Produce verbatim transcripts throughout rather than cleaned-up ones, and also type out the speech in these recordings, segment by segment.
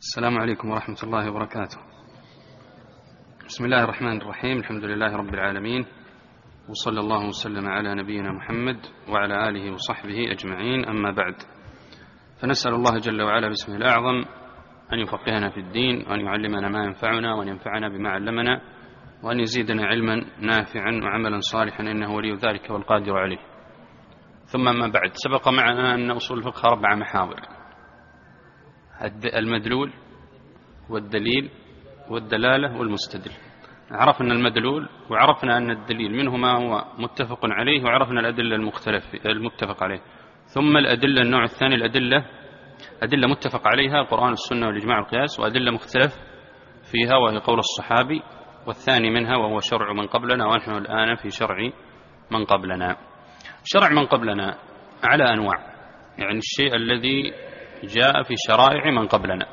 السلام عليكم ورحمة الله وبركاته. بسم الله الرحمن الرحيم. الحمد لله رب العالمين، وصلى الله وسلم على نبينا محمد وعلى آله وصحبه أجمعين، أما بعد، فنسأل الله جل وعلا باسمه الأعظم أن يفقهنا في الدين، وأن يعلمنا ما ينفعنا، وأن ينفعنا بما علمنا، وأن يزيدنا علما نافعا وعملا صالحا، إنه ولي ذلك والقادر عليه. ثم أما بعد، سبق معنا أن أصول الفقه أربع محاور: المدلول والدليل والدلالة والمستدل. عرفنا المدلول، وعرفنا أن الدليل منه ما هو متفق عليه، وعرفنا الأدلة المختلف المتفق عليه. ثم الأدلة النوع الثاني، الأدلة أدلة متفق عليها القرآن والسنة والإجماع والقياس، وأدلة مختلف فيها وهي قول الصحابي، والثاني منها وهو شرع من قبلنا، ونحن الآن في شرع من قبلنا. شرع من قبلنا على أنواع، يعني الشيء الذي جاء في شرائع من قبلنا،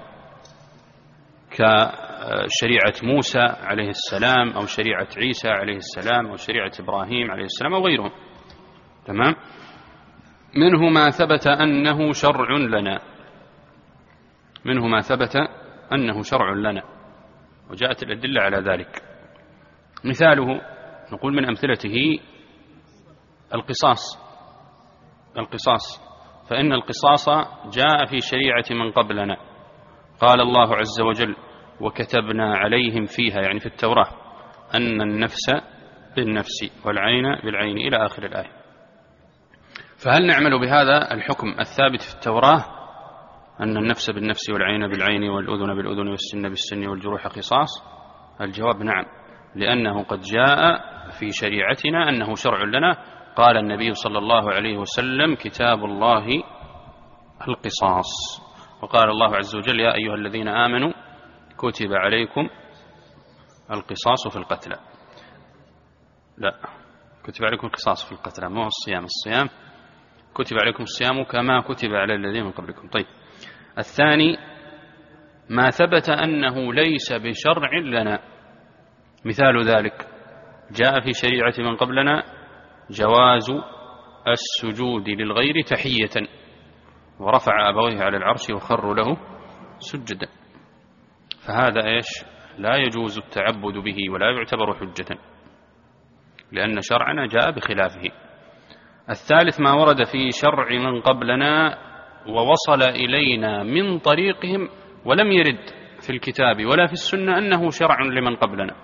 كشريعة موسى عليه السلام، أو شريعة عيسى عليه السلام، أو شريعة إبراهيم عليه السلام، أو غيرهم. تمام. منه ما ثبت أنه شرع لنا منه ما ثبت أنه شرع لنا وجاءت الأدلة على ذلك. مثاله، نقول من أمثلته القصاص القصاص فإن القصاص جاء في شريعة من قبلنا. قال الله عز وجل: وكتبنا عليهم فيها، يعني في التوراة، أن النفس بالنفس والعين بالعين، إلى آخر الآية. فهل نعمل بهذا الحكم الثابت في التوراة، أن النفس بالنفس والعين بالعين والأذن بالأذن والسن بالسن والجروح قصاص؟ الجواب نعم، لأنه قد جاء في شريعتنا أنه شرع لنا. قال النبي صلى الله عليه وسلم: كتاب الله القصاص. وقال الله عز وجل: يا أيها الذين آمنوا كتب عليكم القصاص في القتلى. لا، كتب عليكم القصاص في القتلى، مو الصيام. الصيام كتب عليكم الصيام كما كتب على الذين من قبلكم. طيب، الثاني ما ثبت أنه ليس بشرع لنا. مثال ذلك: جاء في شريعة من قبلنا جواز السجود للغير تحية، ورفع أبويه على العرش وخروا له سجدا. فهذا إيش؟ لا يجوز التعبد به ولا يعتبر حجة، لأن شرعنا جاء بخلافه. الثالث ما ورد في شرع من قبلنا ووصل إلينا من طريقهم ولم يرد في الكتاب ولا في السنة أنه شرع لمن قبلنا.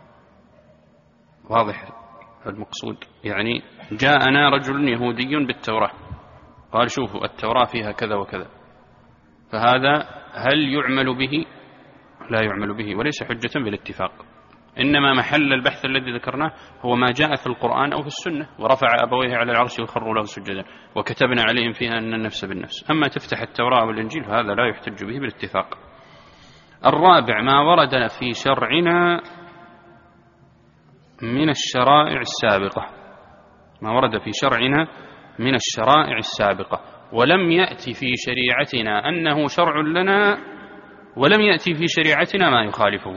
واضح المقصود؟ يعني جاءنا رجل يهودي بالتوراة، قال: شوفوا التوراة فيها كذا وكذا، فهذا هل يعمل به؟ لا يعمل به، وليس حجة بالاتفاق. إنما محل البحث الذي ذكرناه هو ما جاء في القرآن أو في السنة: ورفع أبويه على العرش وخروا له سجدا، وكتبنا عليهم فيها أن النفس بالنفس. أما تفتح التوراة والإنجيل فهذا لا يحتج به بالاتفاق. الرابع ما ورد في شرعنا من الشرائع السابقة ما ورد في شرعنا من الشرائع السابقة ولم يأتي في شريعتنا أنه شرع لنا، ولم يأتي في شريعتنا ما يخالفه.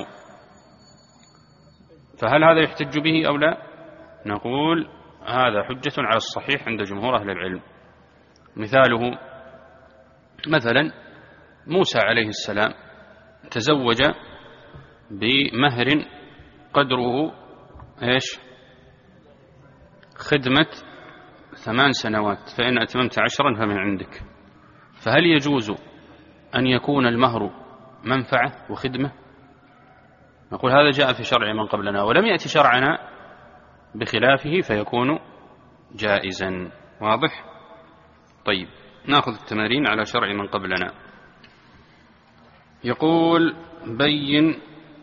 فهل هذا يحتج به أو لا؟ نقول هذا حجة على الصحيح عند جمهور أهل العلم. مثاله، مثلا موسى عليه السلام تزوج بمهر قدره إيش؟ خدمة ثمان سنوات، فإن أتممت عشرا فمن عندك. فهل يجوز أن يكون المهر منفعة وخدمة؟ نقول هذا جاء في شرع من قبلنا ولم يأتي شرعنا بخلافه، فيكون جائزا. واضح؟ طيب، نأخذ التمارين على شرع من قبلنا. يقول: بين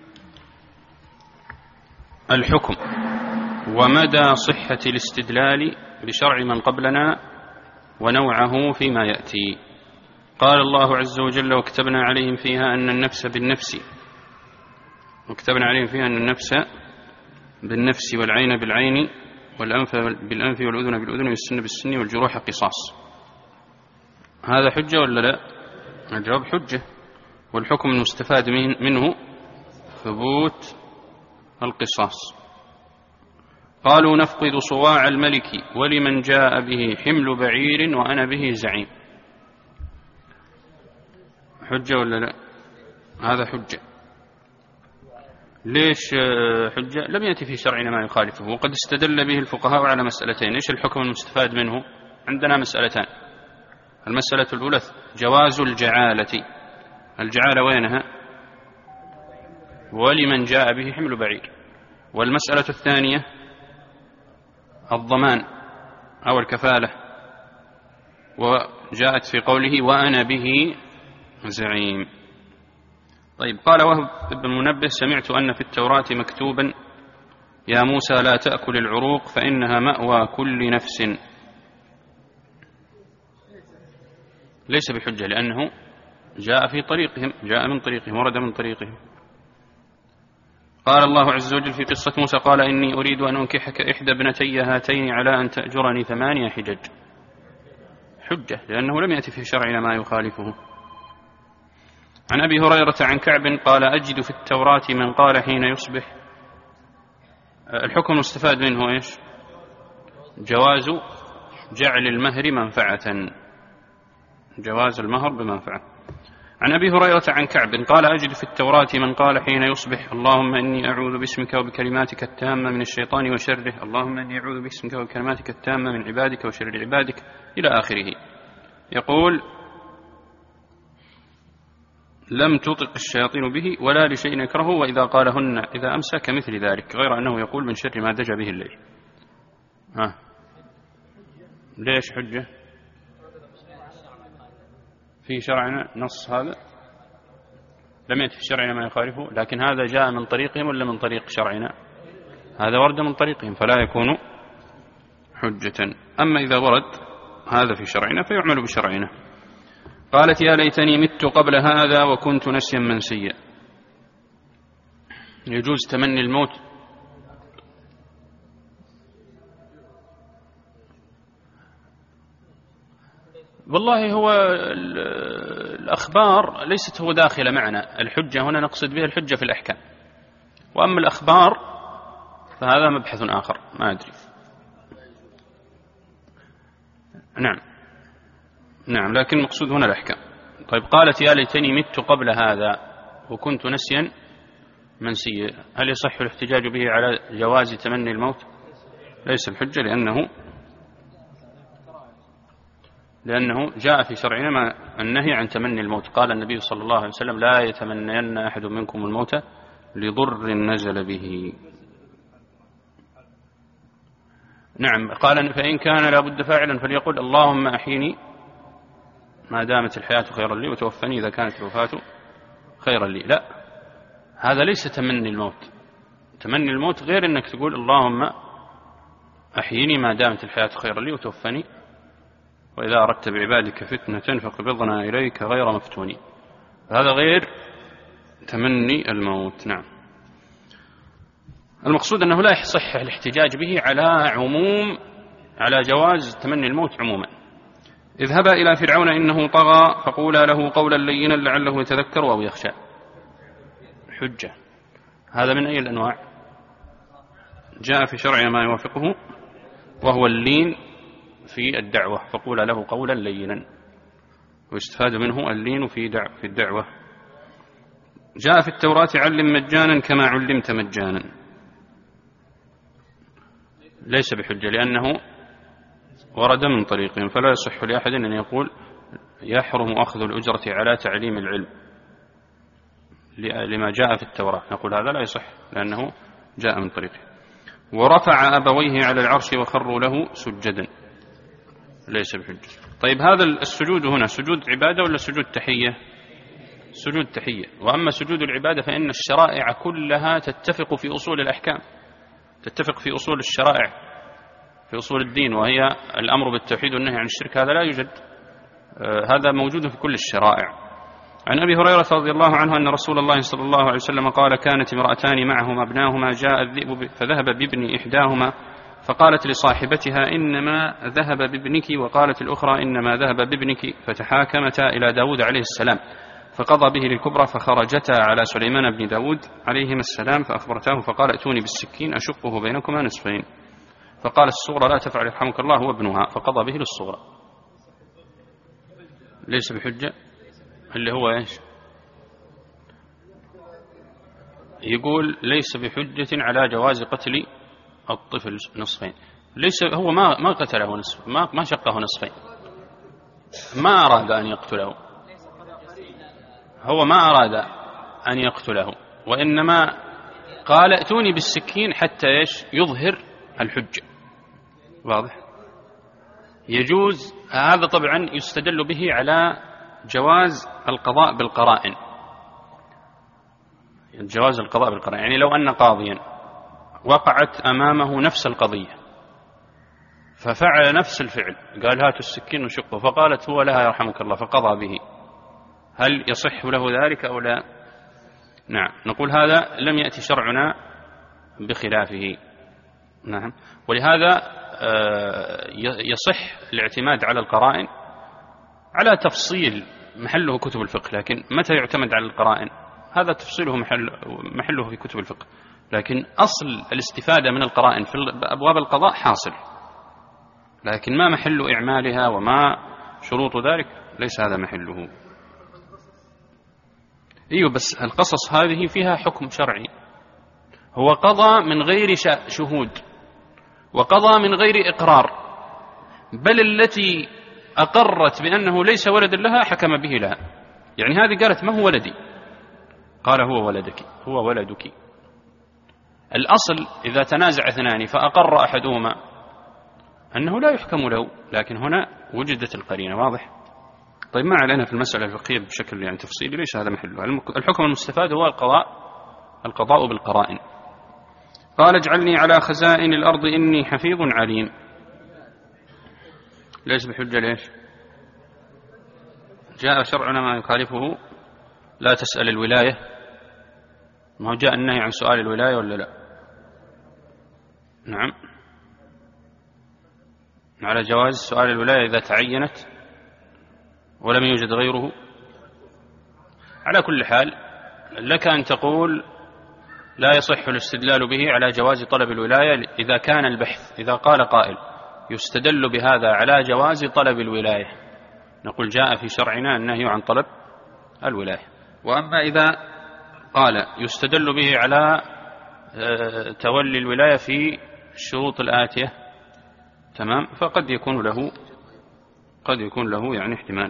الحكم ومدى صحة الاستدلال بشرع من قبلنا ونوعه فيما يأتي. قال الله عز وجل: وكتبنا عليهم فيها أن النفس بالنفس وكتبنا عليهم فيها أن النفس بالنفس والعين بالعين والأنف بالأنف والأذن بالأذن والسن بالسن والجروح قصاص. هذا حجة ولا لا؟ الجواب حجة. والحكم المستفاد منه ثبوت القصاص. قالوا: نفقد صواع الملك ولمن جاء به حمل بعير وأنا به زعيم. حجة ولا لا؟ هذا حجة. ليش حجة؟ لم يأتي في شرعنا ما يخالفه، وقد استدل به الفقهاء على مسألتين. إيش الحكم المستفاد منه؟ عندنا مسألتان. المسألة الأولى جواز الجعالة. الجعالة وينها؟ ولمن جاء به حمل بعير. والمسألة الثانية الضمان أو الكفالة، وجاءت في قوله وأنا به زعيم. طيب، قال وهب بن منبه سمعت أن في التوراة مكتوبا يا موسى لا تأكل العروق فإنها مأوى كل نفس. ليس بحجة لأنه جاء في طريقهم، جاء من طريقهم، ورد من طريقهم. قال الله عز وجل في قصة موسى قال إني أريد أن أنكحك إحدى ابنتي هاتين على أن تأجرني ثمانية حجج. حجة لأنه لم يأتي في شرعنا ما يخالفه. عن أبي هريرة عن كعب قال أجد في التوراة من قال حين يصبح. الحكم المستفاد منه إيش؟ جواز جعل المهر منفعة، جواز المهر بمنفعة. عن أبي هريرة عن كعب قال أجد في التوراة من قال حين يصبح اللهم إني أعوذ باسمك وبكلماتك التامة من الشيطان وشره، اللهم إني أعوذ باسمك وبكلماتك التامة من عبادك وشر عبادك إلى آخره. يقول لم تطق الشياطين به ولا لشيء يكرهه، وإذا قالهن إذا أمسى كمثل ذلك، غير أنه يقول من شر ما دجى به الليل. ها ليش حجة؟ في شرعنا نص هذا؟ لم يأتي في شرعنا ما يخالفه، لكن هذا جاء من طريقهم ولا من طريق شرعنا؟ هذا ورد من طريقهم فلا يكون حجة. أما إذا ورد هذا في شرعنا فيعمل بشرعنا. قالت يا ليتني مت قبل هذا وكنت نسيا منسيا. يجوز تمني الموت؟ والله هو الأخبار ليست هو داخل معنا. الحجة هنا نقصد بها الحجة في الأحكام، وأما الأخبار فهذا مبحث آخر ما أدري. نعم نعم لكن مقصود هنا الأحكام. طيب، قالت يا ليتني مت قبل هذا وكنت نسيا منسيا، هل يصح الاحتجاج به على جواز تمني الموت؟ ليس الحجة لأنه لأنه جاء في شرعنا ما النهي عن تمني الموت. قال النبي صلى الله عليه وسلم لا يتمنين أحد منكم الموت لضر نزل به. نعم، قال فإن كان لابد فاعلا فليقل اللهم أحيني ما دامت الحياة خيرا لي وتوفني إذا كانت الوفاة خيرا لي. لا، هذا ليس تمني الموت. تمني الموت غير أنك تقول اللهم أحيني ما دامت الحياة خيرا لي وتوفني وإذا أردت بعبادك فتنة فقبضنا إليك غير مفتونين. هذا غير تمني الموت. نعم، المقصود أنه لا يصح الاحتجاج به على عموم على جواز تمني الموت عموما. اذهبا إلى فرعون إنه طغى فقولا له قولا لينا لعله يتذكر أو يخشى. حجة. هذا من أي الأنواع؟ جاء في شرعنا ما يوافقه وهو اللين في الدعوة، فقولا له قولا لينا، ويستفاد منه اللين في في الدعوة. جاء في التوراة علم مجانا كما علمت مجانا. ليس بحجة لأنه ورد من طريقهم، فلا يصح لأحد أن يقول يحرم أخذ الأجرة على تعليم العلم لما جاء في التوراة. نقول هذا لا يصح لأنه جاء من طريقه. ورفع أبويه على العرش وخروا له سجدا. ليس بحجة. طيب، هذا السجود هنا سجود عبادة ولا سجود تحية؟ سجود تحية. وأما سجود العبادة فإن الشرائع كلها تتفق في أصول الأحكام، تتفق في أصول الشرائع في أصول الدين، وهي الأمر بالتوحيد والنهي عن الشرك. هذا لا يوجد، هذا موجود في كل الشرائع. عن أبي هريرة رضي الله عنه أن رسول الله صلى الله عليه وسلم قال كانت امرأتان معهما ابناهما جاء الذئب فذهب بابن إحداهما فقالت لصاحبتها إنما ذهب بابنك، وقالت الأخرى إنما ذهب بابنك، فتحاكمتا إلى داود عليه السلام فقضى به للكبرى، فخرجتا على سليمان بن داود عليهما السلام فأخبرتاه فقال ائتوني بالسكين أشقه بينكما نصفين، فقال الصغرى لا تفعل يرحمك الله هو ابنها، فقضى به للصغرى. ليس بحجة اللي هو إيش؟ يقول ليس بحجة على جواز قتل الطفل نصفين. ليس هو ما ما قتله نصف، ما ما شقه نصفين، ما أراد أن يقتله، هو ما أراد أن يقتله، وإنما قال ائتوني بالسكين حتى ايش يظهر الحجة. واضح؟ يجوز هذا طبعا يستدل به على جواز القضاء بالقرائن، جواز القضاء بالقرائن. يعني لو أن قاضيا وقعت أمامه نفس القضية ففعل نفس الفعل، قال هاتوا السكين وشقه، فقالت هو لها يرحمك الله فقضى به، هل يصح له ذلك أو لا؟ نعم، نقول هذا لم يأتي شرعنا بخلافه. نعم، ولهذا يصح الاعتماد على القرائن على تفصيل محله كتب الفقه، لكن متى يعتمد على القرائن هذا تفصيله محل محله في كتب الفقه، لكن أصل الاستفادة من القرائن في أبواب القضاء حاصل، لكن ما محل إعمالها وما شروط ذلك ليس هذا محله. أيوه، بس القصص هذه فيها حكم شرعي، هو قضى من غير شهود وقضى من غير إقرار، بل التي أقرت بأنه ليس ولد لها حكم به لها. يعني هذه قالت ما هو ولدي، قال هو ولدك، هو ولدك. الأصل إذا تنازع اثنان فأقر أحدهما أنه لا يحكم له، لكن هنا وجدت القرينة. واضح؟ طيب ما علينا في المسألة الفقهية بشكل يعني تفصيلي، ليس هذا محله. الحكم المستفاد هو القضاء القضاء بالقرائن. قال اجعلني على خزائن الأرض إني حفيظ عليم. ليس بحجة. ليش؟ جاء شرعنا ما يخالفه. لا تسأل الولاية، ما هو جاء النهي عن سؤال الولاية ولا لا؟ نعم، على جواز سؤال الولاية إذا تعينت ولم يوجد غيره. على كل حال لك أن تقول لا يصح الاستدلال به على جواز طلب الولاية إذا كان البحث، إذا قال قائل يستدل بهذا على جواز طلب الولاية، نقول جاء في شرعنا النهي عن طلب الولاية. وأما إذا قال يستدل به على تولي الولاية في الشروط الآتية، تمام، فقد يكون له قد يكون له يعني احتمال.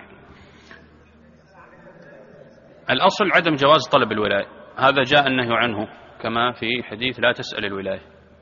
الأصل عدم جواز طلب الولاية، هذا جاء النهي عنه كما في حديث لا تسأل الولاية.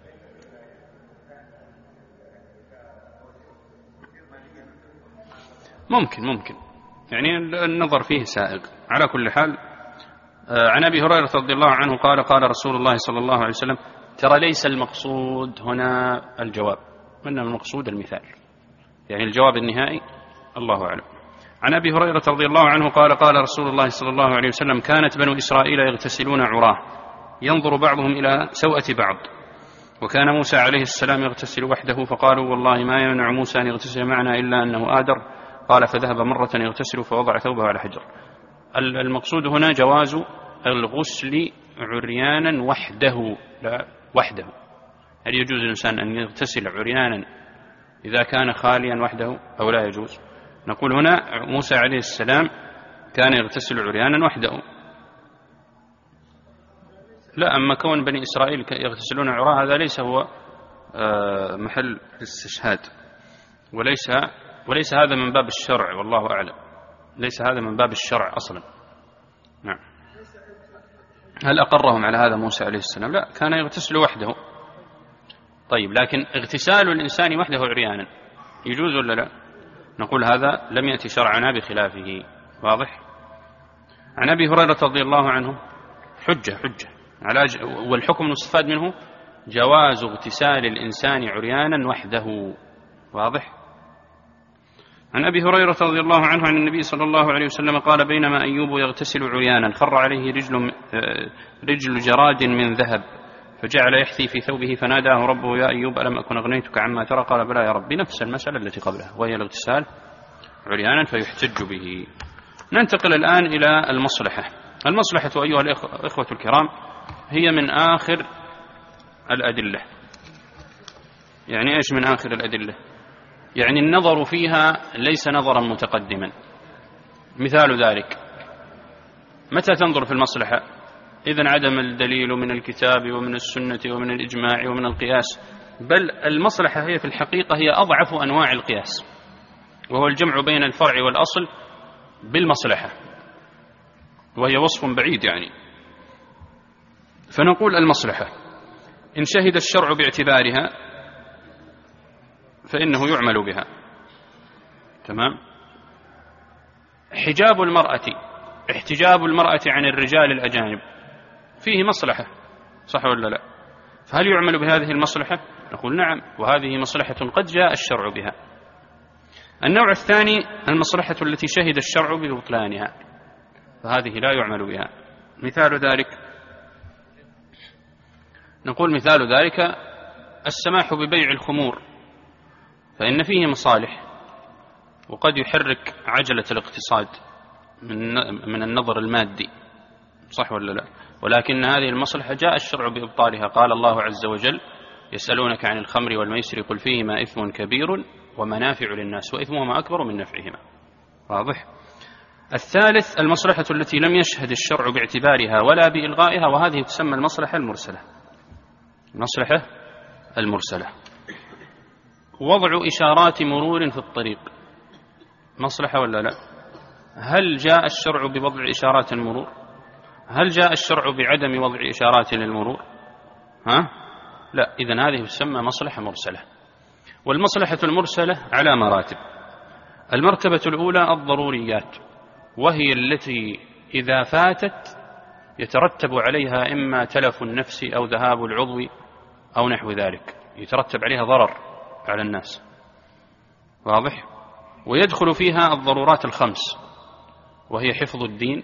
ممكن ممكن يعني النظر فيه سائغ. على كل حال عن أبي هريرة رضي الله عنه قال قال رسول الله صلى الله عليه وسلم ترى ليس المقصود هنا الجواب، وإنما المقصود المثال، يعني الجواب النهائي الله أعلم. عن أبي هريرة رضي الله عنه قال قال رسول الله صلى الله عليه وسلم كانت بنو إسرائيل يغتسلون عراه ينظر بعضهم إلى سوءة بعض، وكان موسى عليه السلام يغتسل وحده، فقالوا والله ما يمنع موسى أن يغتسل معنا إلا أنه آدر، قال فذهب مرة يغتسل فوضع ثوبه على حجر. المقصود هنا جواز الغسل عريانا وحده، لا وحده. هل يجوز الإنسان أن يغتسل عريانا إذا كان خاليا وحده أو لا يجوز؟ نقول هنا موسى عليه السلام كان يغتسل عريانا وحده، لا، أما كون بني إسرائيل يغتسلون عراة هذا ليس هو محل الاستشهاد، وليس وليس هذا من باب الشرع، والله أعلم، ليس هذا من باب الشرع أصلا. نعم. هل أقرهم على هذا موسى عليه السلام؟ لا، كان يغتسل وحده. طيب، لكن اغتسال الإنسان وحده عريانا يجوز ولا لا؟ نقول هذا لم يأتي شرعنا بخلافه. واضح؟ عن أبي هريرة رضي الله عنه حجة حجة على ج... والحكم المستفاد منه جواز اغتسال الإنسان عريانا وحده. واضح؟ عن أبي هريرة رضي الله عنه عن النبي صلى الله عليه وسلم قال بينما أيوب يغتسل عريانا خر عليه رجل, رجل جراد من ذهب فجعل يحثي في ثوبه فناداه ربه يا أيوب ألم أكن أغنيتك عما ترى؟ قال بلى يا ربي. نفس المسألة التي قبلها، وهي الاغتسال عريانا فيحتج به. ننتقل الآن إلى المصلحة. المصلحة أيها الإخوة الكرام هي من آخر الأدلة. يعني إيش من آخر الأدلة؟ يعني النظر فيها ليس نظرا متقدما. مثال ذلك متى تنظر في المصلحة؟ إذن عدم الدليل من الكتاب ومن السنة ومن الإجماع ومن القياس، بل المصلحة هي في الحقيقة هي أضعف أنواع القياس، وهو الجمع بين الفرع والأصل بالمصلحة، وهي وصف بعيد يعني. فنقول المصلحة إن شهد الشرع باعتبارها فإنه يعمل بها. تمام. حجاب المرأة، احتجاب المرأة عن الرجال الأجانب فيه مصلحة، صح ولا لا؟ فهل يعمل بهذه المصلحة؟ نقول نعم، وهذه مصلحة قد جاء الشرع بها. النوع الثاني المصلحة التي شهد الشرع ببطلانها، فهذه لا يعمل بها. مثال ذلك، نقول مثال ذلك السماح ببيع الخمور، فإن فيه مصالح، وقد يحرك عجلة الاقتصاد من النظر المادي، صح ولا لا؟ ولكن هذه المصلحة جاء الشرع بإبطالها. قال الله عز وجل: يسألونك عن الخمر والميسر قل فيهما إثم كبير ومنافع للناس وإثمهما أكبر من نفعهما. واضح؟ الثالث المصلحة التي لم يشهد الشرع باعتبارها ولا بإلغائها، وهذه تسمى المصلحة المرسلة. المصلحة المرسلة وضع إشارات مرور في الطريق، مصلحة ولا لا؟ هل جاء الشرع بوضع إشارات المرور؟ هل جاء الشرع بعدم وضع إشارات للمرور؟ ها؟ لا. إذن هذه تسمى مصلحة مرسلة. والمصلحة المرسلة على مراتب. المرتبة الأولى الضروريات، وهي التي إذا فاتت يترتب عليها إما تلف النفس أو ذهاب العضو أو نحو ذلك، يترتب عليها ضرر على الناس. واضح؟ ويدخل فيها الضرورات الخمس، وهي حفظ الدين،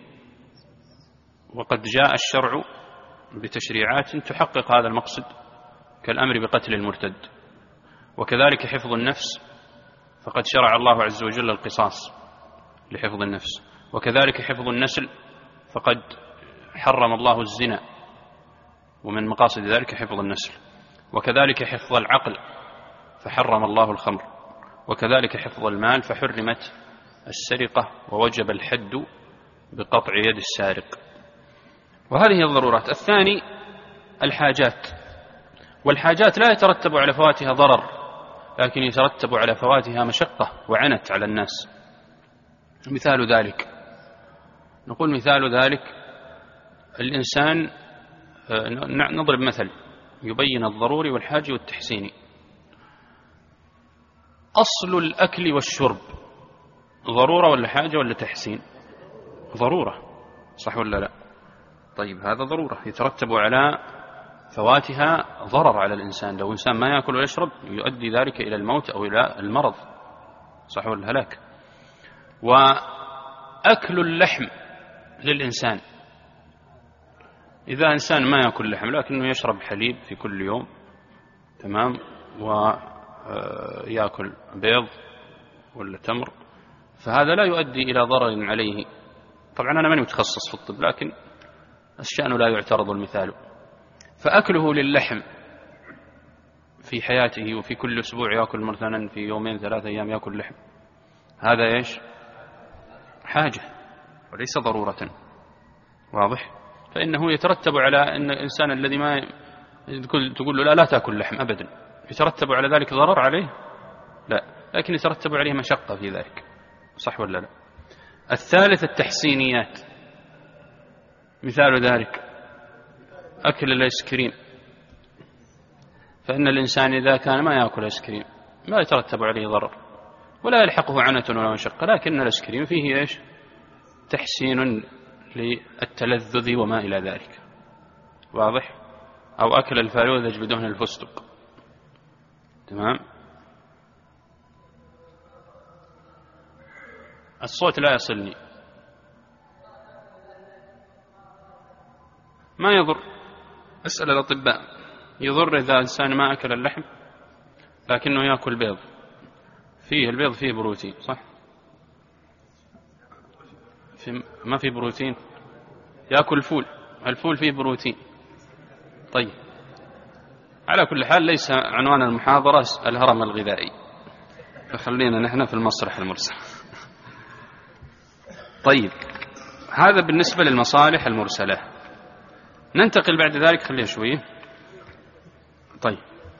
وقد جاء الشرع بتشريعات تحقق هذا المقصد كالأمر بقتل المرتد. وكذلك حفظ النفس، فقد شرع الله عز وجل القصاص لحفظ النفس. وكذلك حفظ النسل، فقد حرم الله الزنا، ومن مقاصد ذلك حفظ النسل. وكذلك حفظ العقل، فحرم الله الخمر. وكذلك حفظ المال، فحرمت السرقة ووجب الحد بقطع يد السارق. وهذه الضرورات. الثاني الحاجات، والحاجات لا يترتب على فواتها ضرر، لكن يترتب على فواتها مشقة وعنت على الناس. مثال ذلك، نقول مثال ذلك الإنسان، نضرب مثل يبين الضروري والحاجي والتحسيني. أصل الأكل والشرب ضرورة ولا حاجة ولا تحسين؟ ضرورة، صح ولا لا؟ طيب هذا ضرورة يترتب على فواتها ضرر على الإنسان. لو إنسان ما يأكل ويشرب يؤدي ذلك إلى الموت أو إلى المرض، صح ولا الهلاك. وأكل اللحم للإنسان، إذا إنسان ما يأكل لحم لكنه يشرب حليب في كل يوم، تمام، ويأكل بيض ولا تمر، فهذا لا يؤدي إلى ضرر عليه. طبعا أنا ماني متخصص في الطب، لكن الشأن لا يعترض المثال. فأكله للحم في حياته، وفي كل أسبوع يأكل مثلا في يومين ثلاثة أيام يأكل لحم، هذا إيش؟ حاجة وليس ضرورة. واضح؟ فإنه يترتب على أن الإنسان الذي ما تقول له لا لا تأكل لحم أبدا، يترتب على ذلك ضرر عليه؟ لا، لكن يترتب عليه مشقة في ذلك، صح ولا لا؟ الثالث التحسينيات، مثال ذلك أكل الآيس كريم، فإن الإنسان إذا كان ما يأكل آيس كريم ما يترتب عليه ضرر ولا يلحقه عنة ولا مشقة، لكن الآيس كريم فيه إيش؟ تحسين للتلذذ وما إلى ذلك. واضح؟ أو أكل الفالوذج بدهن الفستق، تمام. الصوت لا يصلني. ما يضر، اسأل الأطباء، يضر إذا إنسان ما أكل اللحم لكنه يأكل بيض، فيه البيض فيه بروتين، صح؟ في ما فيه بروتين؟ يأكل فول، الفول فيه بروتين. طيب، على كل حال ليس عنوان المحاضرة الهرم الغذائي، فخلينا نحن في المصلحة المرسلة. طيب، هذا بالنسبة للمصالح المرسلة. ننتقل بعد ذلك، خليها شوية. طيب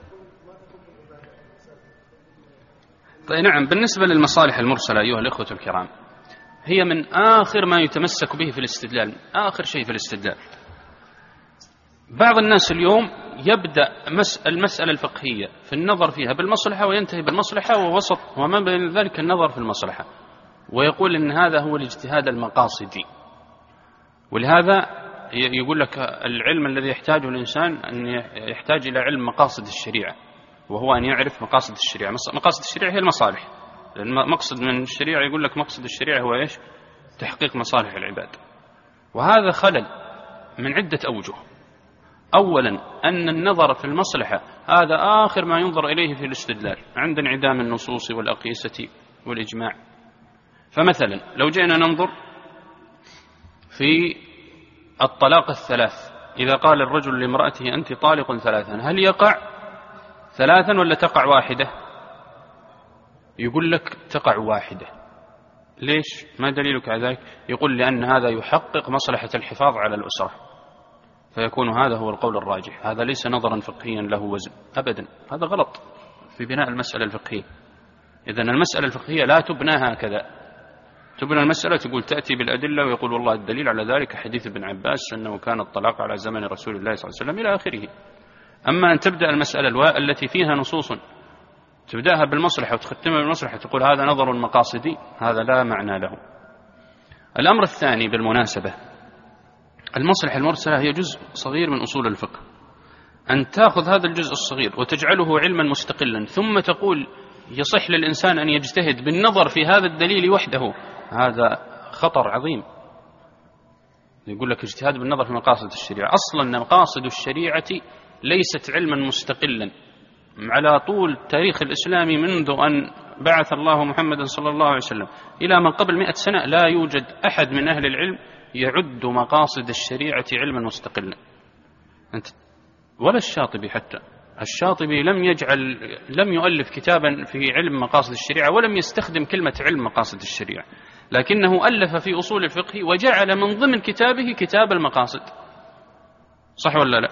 طيب نعم، بالنسبة للمصالح المرسلة أيها الإخوة الكرام، هي من آخر ما يتمسك به في الاستدلال، آخر شيء في الاستدلال. بعض الناس اليوم يبدأ المسألة الفقهية في النظر فيها بالمصلحة وينتهي بالمصلحة ووسط وما بين ذلك النظر في المصلحة، ويقول إن هذا هو الاجتهاد المقاصدي. ولهذا يقول لك العلم الذي يحتاجه الإنسان أن يحتاج إلى علم مقاصد الشريعة، وهو أن يعرف مقاصد الشريعة. مقاصد الشريعة هي المصالح، لأن مقصد من الشريعة يقول لك مقصد الشريعة هو إيش؟ تحقيق مصالح العباد. وهذا خلل من عدة أوجه. أولا أن النظر في المصلحة هذا آخر ما ينظر إليه في الاستدلال عند انعدام النصوص والأقيسة والإجماع. فمثلا لو جئنا ننظر في الطلاق الثلاث، إذا قال الرجل لامرأته أنت طالق ثلاثا، هل يقع ثلاثا ولا تقع واحدة؟ يقول لك تقع واحدة. ليش؟ ما دليلك على ذلك؟ يقول لأن هذا يحقق مصلحة الحفاظ على الأسرة، فيكون هذا هو القول الراجح. هذا ليس نظرا فقهيا له وزن أبدا، هذا غلط في بناء المسألة الفقهية. إذن المسألة الفقهية لا تبنى هكذا، تبنى المسألة تقول تأتي بالأدلة ويقول والله الدليل على ذلك حديث ابن عباس أنه كان الطلاق على زمن رسول الله صلى الله عليه وسلم إلى آخره. أما أن تبدأ المسألة التي فيها نصوص تبدأها بالمصلحة وتختمها بالمصلحة تقول هذا نظر مقاصدي، هذا لا معنى له. الأمر الثاني بالمناسبة، المصلحة المرسلة هي جزء صغير من أصول الفقه. أن تأخذ هذا الجزء الصغير وتجعله علما مستقلا ثم تقول يصح للإنسان أن يجتهد بالنظر في هذا الدليل وحده، هذا خطر عظيم. يقول لك اجتهاد بالنظر في مقاصد الشريعة. أصلا مقاصد الشريعة ليست علما مستقلا. على طول التاريخ الإسلامي منذ أن بعث الله محمدا صلى الله عليه وسلم إلى ما قبل مئة سنة لا يوجد أحد من أهل العلم يعد مقاصد الشريعة علما مستقلا. أنت ولا الشاطبي، حتى الشاطبي لم يجعل لم يؤلف كتابا في علم مقاصد الشريعة ولم يستخدم كلمة علم مقاصد الشريعة، لكنه ألف في أصول الفقه وجعل من ضمن كتابه كتاب المقاصد. صح ولا لا؟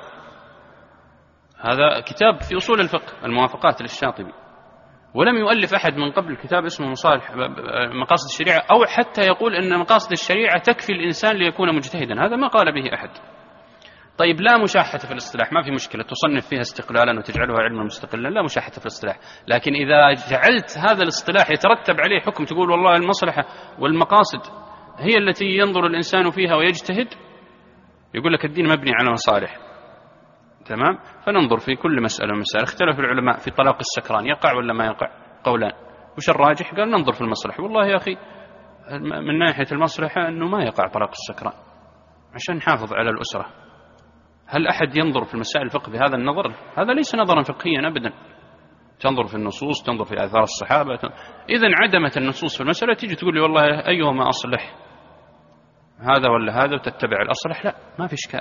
هذا كتاب في أصول الفقه الموافقات للشاطبي، ولم يؤلف أحد من قبل كتاب اسمه مصالح مقاصد الشريعة، أو حتى يقول أن مقاصد الشريعة تكفي الإنسان ليكون مجتهدا. هذا ما قال به أحد. طيب لا مشاحة في الاصطلاح، ما في مشكلة تصنف فيها استقلالا وتجعلها علما مستقلا، لا مشاحة في الاصطلاح. لكن إذا جعلت هذا الاصطلاح يترتب عليه حكم تقول والله المصلحة والمقاصد هي التي ينظر الإنسان فيها ويجتهد، يقول لك الدين مبني على مصالح. تمام؟ فننظر في كل مسألة ومسألة. اختلف العلماء في طلاق السكران يقع ولا ما يقع؟ قولان. وش الراجح؟ قال ننظر في المصلحة. والله يا أخي من ناحية المصلحة أنه ما يقع طلاق السكران عشان نحافظ على الأسرة. هل أحد ينظر في المسائل الفقه بهذا النظر؟ هذا ليس نظرا فقهيا أبدا. تنظر في النصوص، تنظر في آثار الصحابة. إذن عدمت النصوص في المسألة تيجي تقول لي والله أيهما أصلح، هذا ولا هذا، وتتبع الأصلح. لا، ما في إشكال،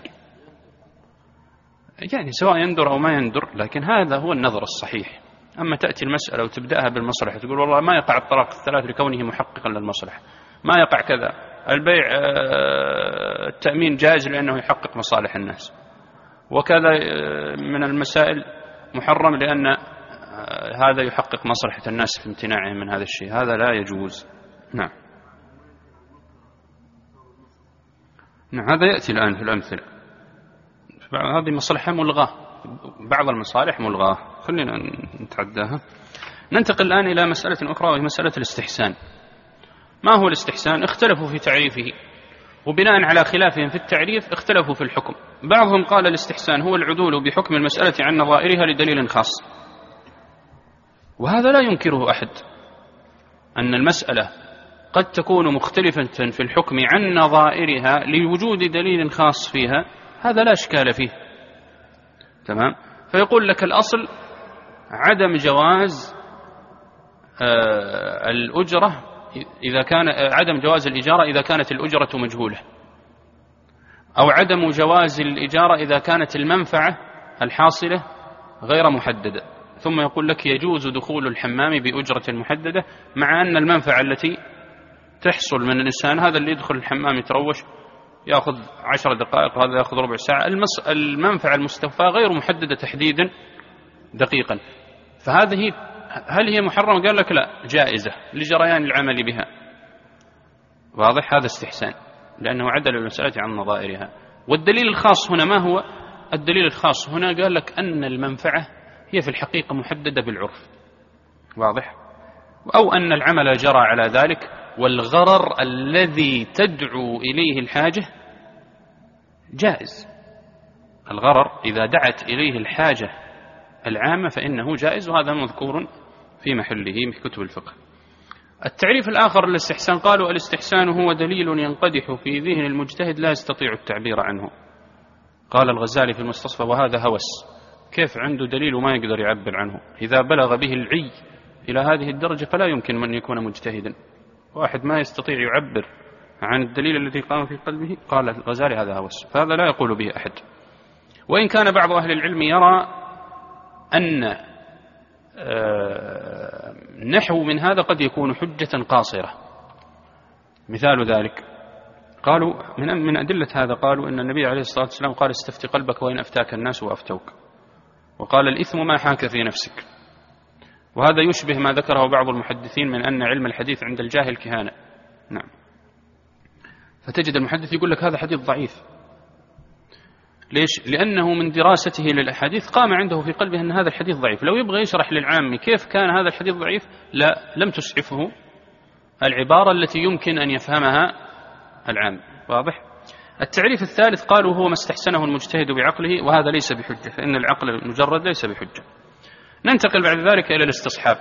يعني سواء يندر أو ما يندر، لكن هذا هو النظر الصحيح. أما تأتي المسألة وتبدأها بالمصلحة تقول والله ما يقع الطلاق الثلاث لكونه محققا للمصلحة، ما يقع كذا، البيع التأمين جائز لأنه يحقق مصالح الناس، وكذا من المسائل محرم لأن هذا يحقق مصلحة الناس في امتناعه من هذا الشيء، هذا لا يجوز. نعم نعم هذا يأتي الآن في الأمثلة. هذه مصلحة ملغاة، بعض المصالح ملغاة، خلينا نتعداها. ننتقل الآن إلى مسألة أخرى وهي مسألة الاستحسان. ما هو الاستحسان؟ اختلفوا في تعريفه، وبناء على خلافهم في التعريف اختلفوا في الحكم. بعضهم قال الاستحسان هو العدول بحكم المسألة عن نظائرها لدليل خاص، وهذا لا ينكره أحد، أن المسألة قد تكون مختلفة في الحكم عن نظائرها لوجود دليل خاص فيها، هذا لا إشكال فيه. تمام؟ فيقول لك الأصل عدم جواز آه الأجرة إذا كان عدم جواز الإجارة إذا كانت الأجرة مجهولة، أو عدم جواز الإجارة إذا كانت المنفعة الحاصلة غير محددة. ثم يقول لك يجوز دخول الحمام بأجرة محددة، مع أن المنفعة التي تحصل من الإنسان هذا اللي يدخل الحمام يتروش يأخذ عشر دقائق وهذا يأخذ ربع ساعة. المنفعة المستوفاة غير محددة تحديدا دقيقا، فهذه هل هي محرمة؟ قال لك لا، جائزة لجريان العمل بها. واضح؟ هذا استحسان لأنه عدل المسألة عن نظائرها. والدليل الخاص هنا ما هو؟ الدليل الخاص هنا قال لك أن المنفعة هي في الحقيقة محددة بالعرف. واضح؟ أو أن العمل جرى على ذلك، والغرر الذي تدعو إليه الحاجة جائز. الغرر إذا دعت إليه الحاجة العامة فإنه جائز، وهذا مذكور في محله في كتب الفقه. التعريف الآخر للاستحسان قالوا الاستحسان هو دليل ينقدح في ذهن المجتهد لا يستطيع التعبير عنه. قال الغزالي في المستصفى وهذا هوس. كيف عنده دليل وما يقدر يعبر عنه؟ إذا بلغ به العي إلى هذه الدرجة فلا يمكن من يكون مجتهدا. واحد ما يستطيع يعبر عن الدليل الذي قام في قلبه، قال الغزالي هذا هوس، فهذا لا يقول به أحد. وإن كان بعض أهل العلم يرى أن نحو من هذا قد يكون حجة قاصرة. مثال ذلك قالوا من من أدلة هذا، قالوا أن النبي عليه الصلاة والسلام قال استفتي قلبك وإن أفتاك الناس وأفتوك، وقال الإثم ما حاك في نفسك. وهذا يشبه ما ذكره بعض المحدثين من أن علم الحديث عند الجاهل كهانة. نعم. فتجد المحدث يقول لك هذا حديث ضعيف. ليش؟ لأنه من دراسته للأحاديث قام عنده في قلبه أن هذا الحديث ضعيف. لو يبغى يشرح للعام كيف كان هذا الحديث ضعيف، لا لم تسعفه العبارة التي يمكن أن يفهمها العام. واضح؟ التعريف الثالث قالوا هو ما استحسنه المجتهد بعقله، وهذا ليس بحجة، فإن العقل المجرد ليس بحجة. ننتقل بعد ذلك إلى الاستصحاب.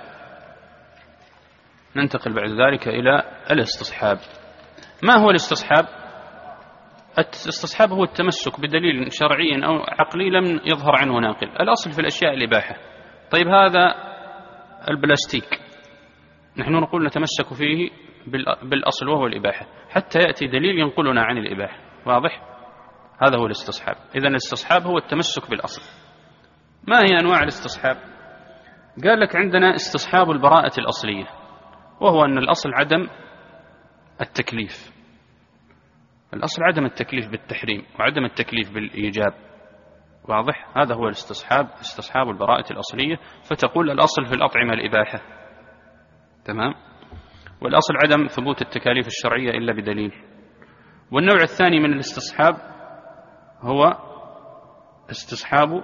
ننتقل بعد ذلك إلى الاستصحاب. ما هو الاستصحاب؟ الاستصحاب هو التمسك بدليل شرعي أو عقلي لم يظهر عنه ناقل. الأصل في الأشياء الإباحة. طيب هذا البلاستيك نحن نقول نتمسك فيه بالأصل وهو الإباحة حتى يأتي دليل ينقلنا عن الإباحة. واضح؟ هذا هو الاستصحاب. إذن الاستصحاب هو التمسك بالأصل. ما هي أنواع الاستصحاب؟ قال لك عندنا استصحاب البراءة الأصلية، وهو أن الأصل عدم التكليف. الأصل عدم التكليف بالتحريم وعدم التكليف بالإيجاب. واضح؟ هذا هو الاستصحاب، استصحاب البراءة الأصلية. فتقول الأصل في الأطعمة الإباحة، تمام؟ والأصل عدم ثبوت التكاليف الشرعية إلا بدليل. والنوع الثاني من الاستصحاب هو استصحاب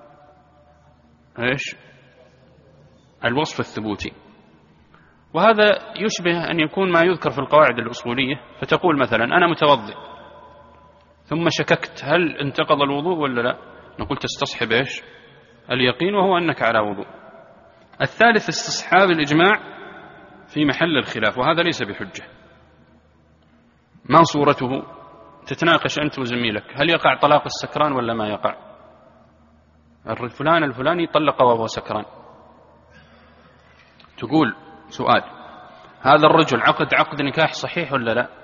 إيش؟ الوصف الثبوتي. وهذا يشبه أن يكون ما يذكر في القواعد الأصولية. فتقول مثلا أنا متوضئ ثم شككت هل انتقض الوضوء ولا لا، نقول تستصحب إيش؟ اليقين، وهو أنك على وضوء. الثالث استصحاب الإجماع في محل الخلاف، وهذا ليس بحجة. ما صورته؟ تتناقش أنت وزميلك هل يقع طلاق السكران ولا ما يقع. الفلان الفلاني طلق وهو سكران. تقول سؤال، هذا الرجل عقد عقد نكاح صحيح ولا لا؟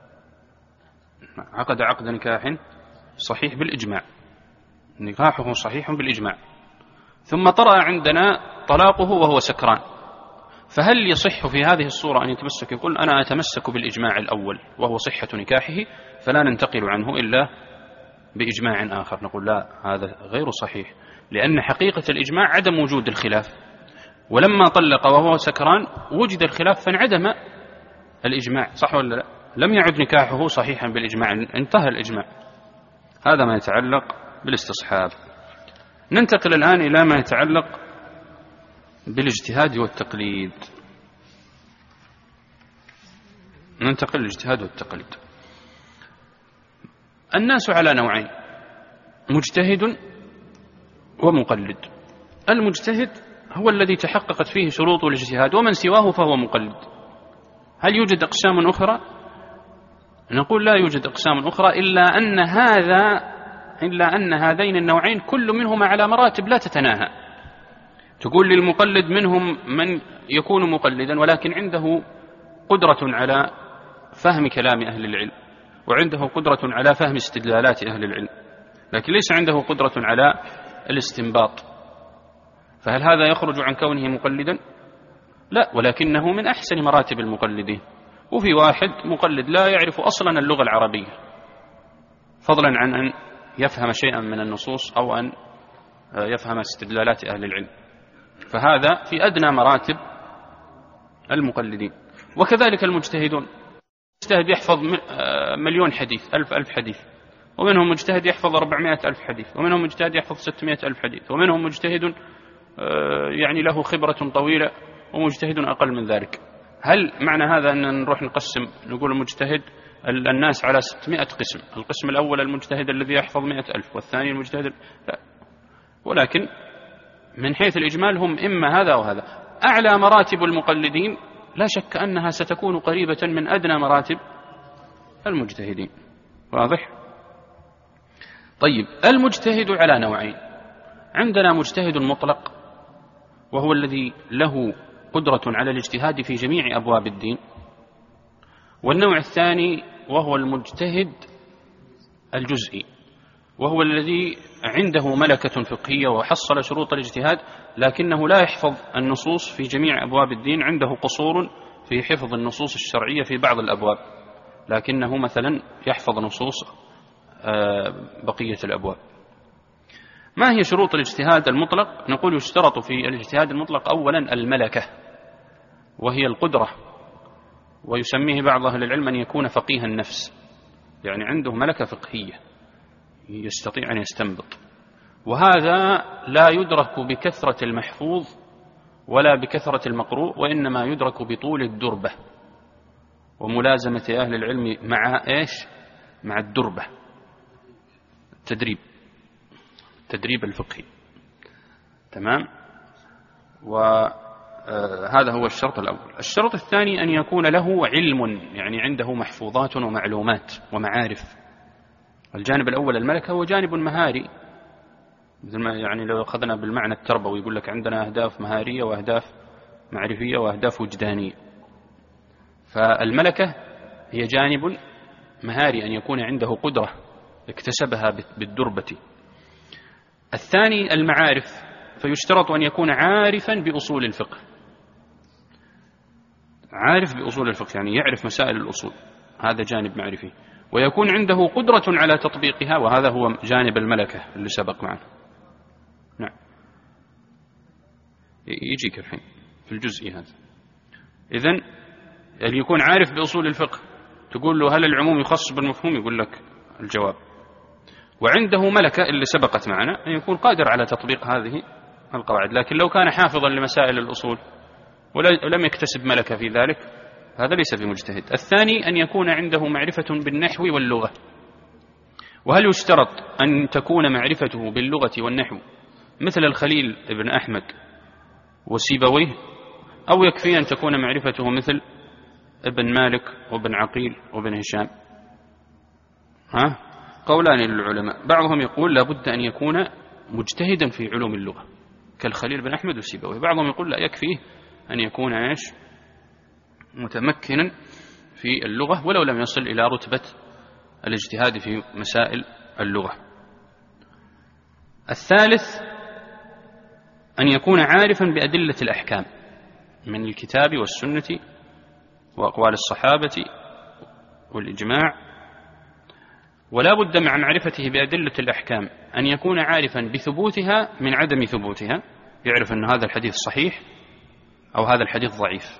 عقد عقد نكاح صحيح بالإجماع، نكاحه صحيح بالإجماع، ثم طرأ عندنا طلاقه وهو سكران. فهل يصح في هذه الصورة أن يتمسك؟ يقول أنا أتمسك بالإجماع الأول وهو صحة نكاحه، فلا ننتقل عنه إلا بإجماع آخر. نقول لا، هذا غير صحيح، لأن حقيقة الإجماع عدم وجود الخلاف، ولما طلق وهو سكران وجد الخلاف فانعدم الإجماع. صح ولا لا؟ لم يعد نكاحه صحيحا بالإجماع، انتهى الإجماع. هذا ما يتعلق بالاستصحاب. ننتقل الآن إلى ما يتعلق بالاجتهاد والتقليد. ننتقل للاجتهاد والتقليد. الناس على نوعين، مجتهد ومقلد. المجتهد هو الذي تحققت فيه شروط الاجتهاد، ومن سواه فهو مقلد. هل يوجد أقسام أخرى؟ نقول لا يوجد أقسام أخرى، إلا أن هذا إلا أن هذين النوعين كل منهما على مراتب لا تتناهى. تقول للمقلد منهم من يكون مقلدا ولكن عنده قدرة على فهم كلام أهل العلم، وعنده قدرة على فهم استدلالات أهل العلم، لكن ليس عنده قدرة على الاستنباط. فهل هذا يخرج عن كونه مقلدا؟ لا، ولكنه من أحسن مراتب المقلدين. وفي واحد مقلد لا يعرف أصلا اللغة العربية، فضلا عن أن يفهم شيئا من النصوص أو أن يفهم استدلالات أهل العلم. فهذا في أدنى مراتب المقلدين. وكذلك المجتهدون، مجتهد يحفظ مليون حديث، ألف ألف حديث، ومنهم مجتهد يحفظ أربعمائة ألف حديث، ومنهم مجتهد يحفظ ستمائة ألف حديث، ومنهم مجتهد يعني له خبرة طويلة، ومجتهد أقل من ذلك. هل معنى هذا أن نروح نقسم نقول المجتهد الناس على ستمائة قسم؟ القسم الأول المجتهد الذي يحفظ مائة ألف، والثاني المجتهد لا. ولكن من حيث الإجمال هم إما هذا أو هذا. أعلى مراتب المقلدين لا شك أنها ستكون قريبة من أدنى مراتب المجتهدين. واضح؟ طيب، المجتهد على نوعين. عندنا مجتهد مطلق، وهو الذي له قدرة على الاجتهاد في جميع أبواب الدين. والنوع الثاني وهو المجتهد الجزئي، وهو الذي عنده ملكة فقهية وحصل شروط الاجتهاد، لكنه لا يحفظ النصوص في جميع أبواب الدين، عنده قصور في حفظ النصوص الشرعية في بعض الأبواب، لكنه مثلا يحفظ نصوص بقية الأبواب. ما هي شروط الاجتهاد المطلق؟ نقول يشترط في الاجتهاد المطلق أولا الملكة، وهي القدرة، ويسميه بعض أهل العلم أن يكون فقيه النفس، يعني عنده ملكة فقهية يستطيع أن يستنبط. وهذا لا يدرك بكثرة المحفوظ ولا بكثرة المقروء، وإنما يدرك بطول الدربة وملازمة أهل العلم مع إيش؟ مع الدربة، التدريب، التدريب الفقهي. تمام؟ وهذا هو الشرط الأول. الشرط الثاني أن يكون له علم، يعني عنده محفوظات ومعلومات ومعارف. الجانب الأول الملكة هو جانب مهاري، مثل ما يعني لو أخذنا بالمعنى التربوي يقول لك عندنا أهداف مهارية وأهداف معرفية وأهداف وجدانية. فالملكة هي جانب مهاري، أن يكون عنده قدرة اكتسبها بالدربة. الثاني المعارف، فيشترط أن يكون عارفا بأصول الفقه، عارف بأصول الفقه يعني يعرف مسائل الأصول، هذا جانب معرفي. ويكون عنده قدرة على تطبيقها، وهذا هو جانب الملكة اللي سبق معنا. نعم، يجيك الحين في الجزء هذا. إذن اللي يكون عارف بأصول الفقه تقول له هل العموم يخص بالمفهوم؟ يقول لك الجواب. وعنده ملكة اللي سبقت معنا أن يكون قادر على تطبيق هذه القواعد. لكن لو كان حافظا لمسائل الأصول ولم يكتسب ملكة في ذلك، هذا ليس بمجتهد. الثاني أن يكون عنده معرفة بالنحو واللغة. وهل يشترط أن تكون معرفته باللغة والنحو مثل الخليل ابن أحمد وسيبويه، أو يكفي أن تكون معرفته مثل ابن مالك وابن عقيل وابن هشام؟ ها؟ قولان للعلماء. بعضهم يقول لابد أن يكون مجتهدا في علوم اللغة كالخليل بن أحمد وسيبويه. بعضهم يقول لا، يكفيه أن يكون ايش؟ متمكنا في اللغة ولو لم يصل إلى رتبة الاجتهاد في مسائل اللغة. الثالث أن يكون عارفا بأدلة الأحكام من الكتاب والسنة وأقوال الصحابة والإجماع. ولا بد مع معرفته بأدلة الأحكام أن يكون عارفا بثبوتها من عدم ثبوتها، يعرف أن هذا الحديث صحيح أو هذا الحديث ضعيف.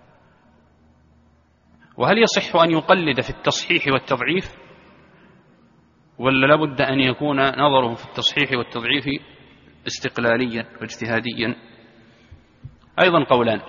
وهل يصح أن يقلد في التصحيح والتضعيف، ولا لابد أن يكون نظره في التصحيح والتضعيف استقلاليا واجتهاديا؟ أيضا قولان.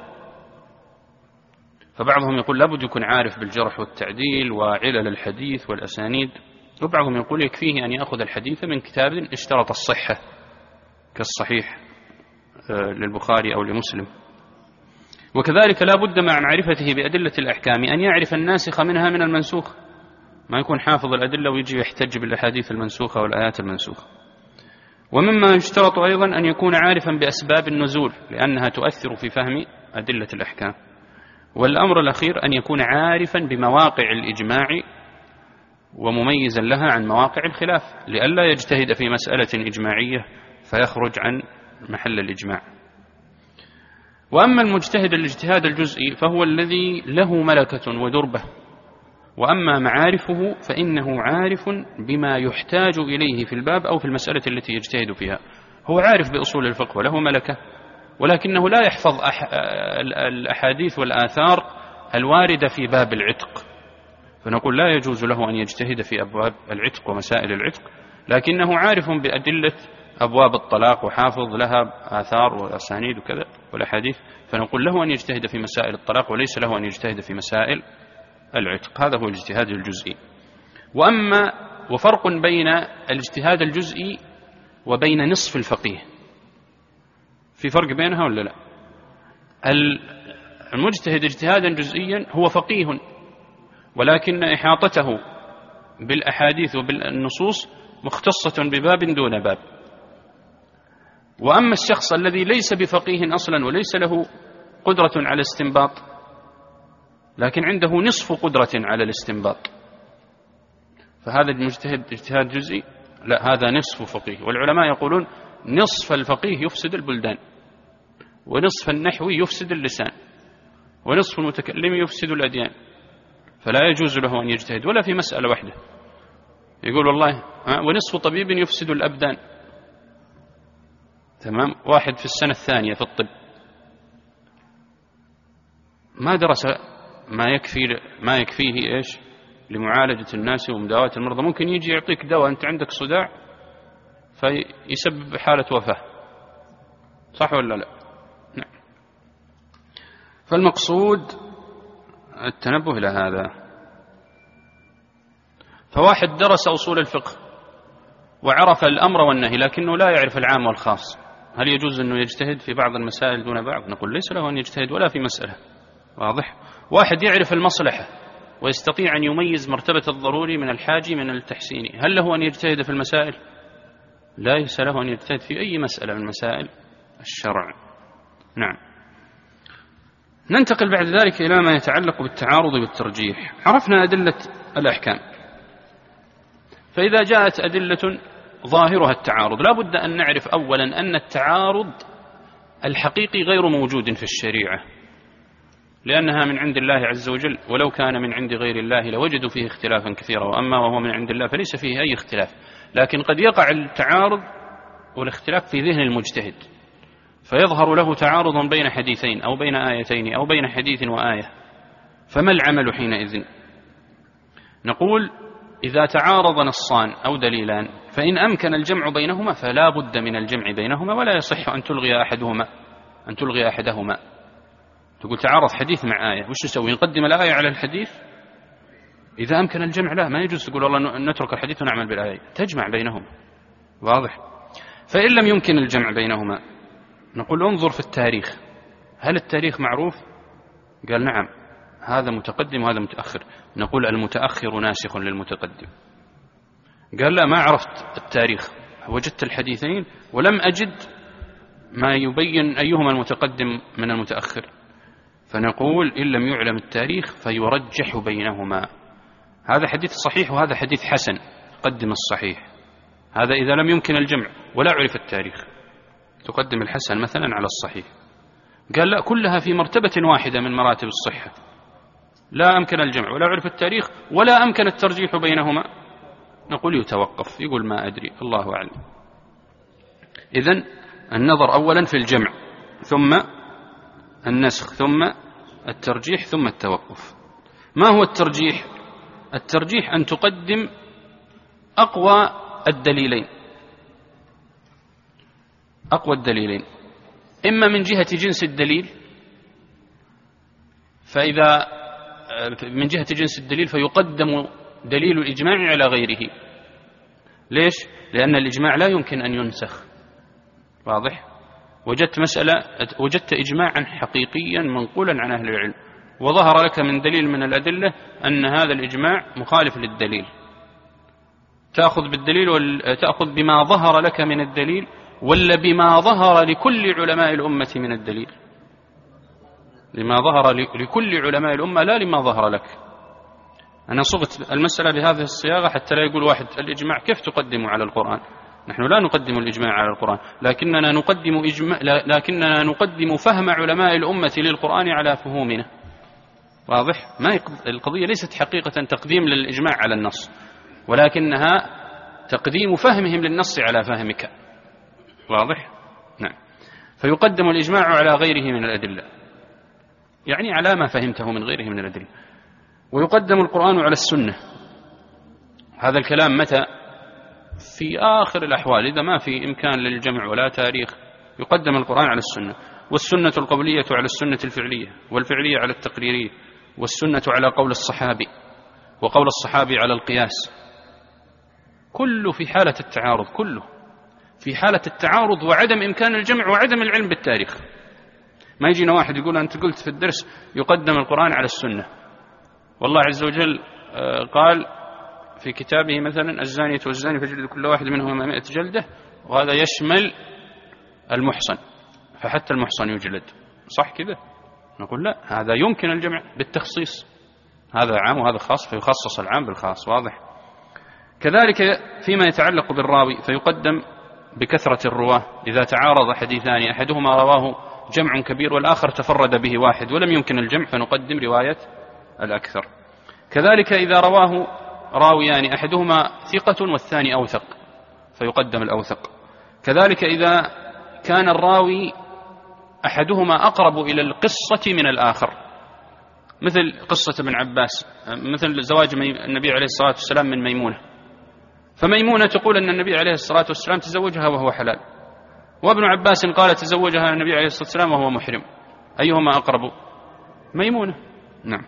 فبعضهم يقول لابد يكون عارف بالجرح والتعديل وعلل الحديث والأسانيد، وبعضهم يقول يكفيه أن يأخذ الحديث من كتاب اشترط الصحة كالصحيح للبخاري أو لمسلم. وكذلك لا بد مع معرفته بأدلة الأحكام أن يعرف الناسخ منها من المنسوخ، ما يكون حافظ الأدلة ويجي يحتج بالأحاديث المنسوخة والآيات المنسوخة. ومما يشترط أيضا أن يكون عارفا بأسباب النزول، لأنها تؤثر في فهم أدلة الأحكام. والأمر الأخير أن يكون عارفا بمواقع الإجماع ومميزا لها عن مواقع الخلاف، لئلا يجتهد في مسألة إجماعية فيخرج عن محل الإجماع. وأما المجتهد الاجتهاد الجزئي فهو الذي له ملكة ودربة وأما معارفه فإنه عارف بما يحتاج إليه في الباب أو في المسألة التي يجتهد فيها. هو عارف بأصول الفقه وله ملكة، ولكنه لا يحفظ أح... الأحاديث والآثار الواردة في باب العتق، فنقول لا يجوز له أن يجتهد في أبواب العتق ومسائل العتق، لكنه عارف بأدلة أبواب الطلاق وحافظ لها آثار وأسانيد وكذا والأحاديث، فنقول له أن يجتهد في مسائل الطلاق وليس له أن يجتهد في مسائل العتق. هذا هو الاجتهاد الجزئي. وأما وفرق بين الاجتهاد الجزئي وبين نصف الفقيه، في فرق بينها ولا لا؟ المجتهد اجتهادا جزئيا هو فقيه، ولكن إحاطته بالأحاديث وبالنصوص مختصة بباب دون باب. وأما الشخص الذي ليس بفقيه أصلا وليس له قدرة على الاستنباط، لكن عنده نصف قدرة على الاستنباط، فهذا المجتهد اجتهاد جزئي؟ لا، هذا نصف فقيه. والعلماء يقولون نصف الفقيه يفسد البلدان، ونصف النحوي يفسد اللسان، ونصف المتكلم يفسد الأديان، فلا يجوز له أن يجتهد ولا في مسألة واحدة. يقول والله ونصف طبيب يفسد الأبدان، تمام، واحد في السنة الثانية في الطب ما درس ما يكفي ما يكفيه إيش لمعالجة الناس ومداواة المرضى، ممكن يجي يعطيك دواء أنت عندك صداع فيسبب حالة وفاة، صح ولا لا؟ نعم. فالمقصود التنبه إلى هذا. فواحد درس أصول الفقه وعرف الأمر والنهي لكنه لا يعرف العام والخاص، هل يجوز أنه يجتهد في بعض المسائل دون بعض؟ نقول ليس له أن يجتهد ولا في مسألة. واضح؟ واحد يعرف المصلحة ويستطيع أن يميز مرتبة الضروري من الحاجي من التحسيني، هل له أن يجتهد في المسائل؟ ليس له أن يجتهد في أي مسألة من مسائل الشرع. نعم. ننتقل بعد ذلك إلى ما يتعلق بالتعارض والترجيح. عرفنا أدلة الأحكام، فإذا جاءت أدلة ظاهرها التعارض لا بد أن نعرف أولا أن التعارض الحقيقي غير موجود في الشريعة، لأنها من عند الله عز وجل، ولو كان من عند غير الله لوجدوا فيه اختلافا كثيرا، وأما وهو من عند الله فليس فيه أي اختلاف. لكن قد يقع التعارض والاختلاف في ذهن المجتهد، فيظهر له تعارض بين حديثين أو بين آيتين أو بين حديث وآية، فما العمل حينئذ؟ نقول إذا تعارض نصان أو دليلان فإن أمكن الجمع بينهما فلا بد من الجمع بينهما، ولا يصح أن تلغي أحدهما أن تلغي أحدهما. تقول تعارض حديث مع آية، وش نسوي؟ نقدم الآية على الحديث؟ إذا أمكن الجمع لا، ما يجوز تقول والله نترك الحديث ونعمل بالآية، تجمع بينهما. واضح؟ فإن لم يمكن الجمع بينهما نقول انظر في التاريخ، هل التاريخ معروف؟ قال نعم، هذا متقدم وهذا متأخر. نقول المتأخر ناسخ للمتقدم. قال لا، ما عرفت التاريخ، وجدت الحديثين ولم أجد ما يبين أيهما المتقدم من المتأخر، فنقول إن لم يعلم التاريخ فيرجح بينهما. هذا حديث صحيح وهذا حديث حسن، قدم الصحيح. هذا إذا لم يمكن الجمع ولا عرف التاريخ تقدم الحسن مثلا على الصحيح. قال لا، كلها في مرتبة واحدة من مراتب الصحة، لا أمكن الجمع ولا عرف التاريخ ولا أمكن الترجيح بينهما، نقول يتوقف، يقول ما أدري الله أعلم. إذن النظر أولا في الجمع، ثم النسخ، ثم الترجيح، ثم التوقف. ما هو الترجيح؟ الترجيح أن تقدم أقوى الدليلين أقوى الدليلين إما من جهة جنس الدليل، فإذا من جهة جنس الدليل فيقدم دليل الإجماع على غيره. ليش؟ لأن الإجماع لا يمكن أن ينسخ. واضح؟ وجدت مسألة وجدت إجماعا حقيقيا منقولا عن أهل العلم، وظهر لك من دليل من الأدلة أن هذا الإجماع مخالف للدليل، تأخذ بالدليل ولا تأخذ بما ظهر لك من الدليل ولا بما ظهر لكل علماء الأمة من الدليل؟ لما ظهر لكل علماء الأمة لا لما ظهر لك. أنا صغت المسألة بهذه الصياغة حتى لا يقول واحد الإجماع كيف تقدم على القرآن؟ نحن لا نقدم الإجماع على القرآن، لكننا نقدم إجماع لكننا نقدم فهم علماء الأمة للقرآن على فهومنا. واضح؟ ما القضية ليست حقيقة تقديم للإجماع على النص، ولكنها تقديم فهمهم للنص على فهمك. واضح؟ نعم. فيقدم الإجماع على غيره من الأدلة، يعني على ما فهمته من غيره من الأدلة. ويقدم القرآن على السنة. هذا الكلام متى؟ في آخر الأحوال، إذا ما في إمكان للجمع ولا تاريخ يقدم القرآن على السنة، والسنة القولية على السنة الفعلية، والفعلية على التقريرية، والسنة على قول الصحابي، وقول الصحابي على القياس. كله في حالة التعارض، كله في حالة التعارض وعدم إمكان الجمع وعدم العلم بالتاريخ. ما يجينا واحد يقول أنت قلت في الدرس يقدم القرآن على السنة، والله عز وجل قال في كتابه مثلا الزانية والزاني فجلد كل واحد منهما مئة جلدة، وهذا يشمل المحصن، فحتى المحصن يجلد. صح كذا؟ نقول لا، هذا يمكن الجمع بالتخصيص، هذا عام وهذا خاص، فيخصص العام بالخاص. واضح؟ كذلك فيما يتعلق بالراوي فيقدم بكثرة الرواه. إذا تعارض حديثان أحدهما رواه جمع كبير والآخر تفرد به واحد ولم يمكن الجمع فنقدم رواية الأكثر. كذلك إذا رواه راويان أحدهما ثقة والثاني أوثق فيقدم الأوثق. كذلك إذا كان الراوي أحدهما أقرب إلى القصة من الآخر، مثل قصة ابن عباس، مثل زواج النبي عليه الصلاة والسلام من ميمونة، فميمونة تقول أن النبي عليه الصلاة والسلام تزوجها وهو حلال، وابن عباس قال تزوجها النبي عليه الصلاة والسلام وهو محرم، أيهما أقرب؟ ميمونة. نعم.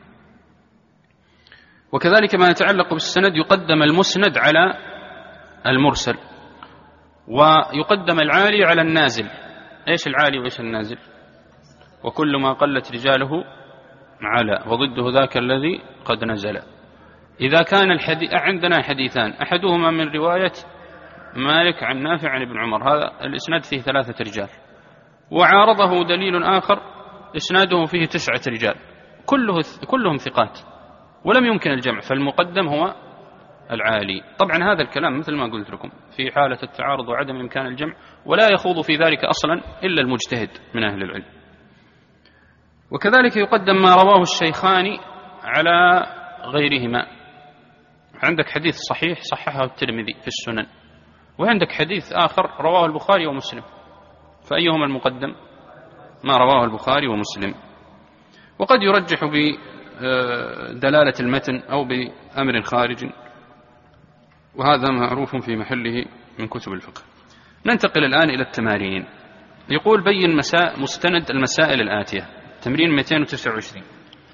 وكذلك ما يتعلق بالسند يقدم المسند على المرسل، ويقدم العالي على النازل. إيش العالي وإيش النازل؟ وكل ما قلت رجاله على، وضده ذاك الذي قد نزل. إذا كان الحديث عندنا حديثان أحدهما من رواية مالك عن نافع عن ابن عمر، هذا الإسناد فيه ثلاثة رجال، وعارضه دليل آخر إسناده فيه تسعة رجال كله كلهم ثقات ولم يمكن الجمع، فالمقدم هو العالي. طبعا هذا الكلام مثل ما قلت لكم في حالة التعارض وعدم إمكان الجمع، ولا يخوض في ذلك أصلا إلا المجتهد من أهل العلم. وكذلك يقدم ما رواه الشيخان على غيرهما. عندك حديث صحيح صححه الترمذي في السنن، وعندك حديث آخر رواه البخاري ومسلم، فأيهما المقدم؟ ما رواه البخاري ومسلم. وقد يرجح بدلالة المتن أو بأمر خارج، وهذا معروف في محله من كتب الفقه. ننتقل الآن إلى التمارين. يقول بين مساء مستند المسائل الآتية. تمرين مئتين وتسعة وعشرين.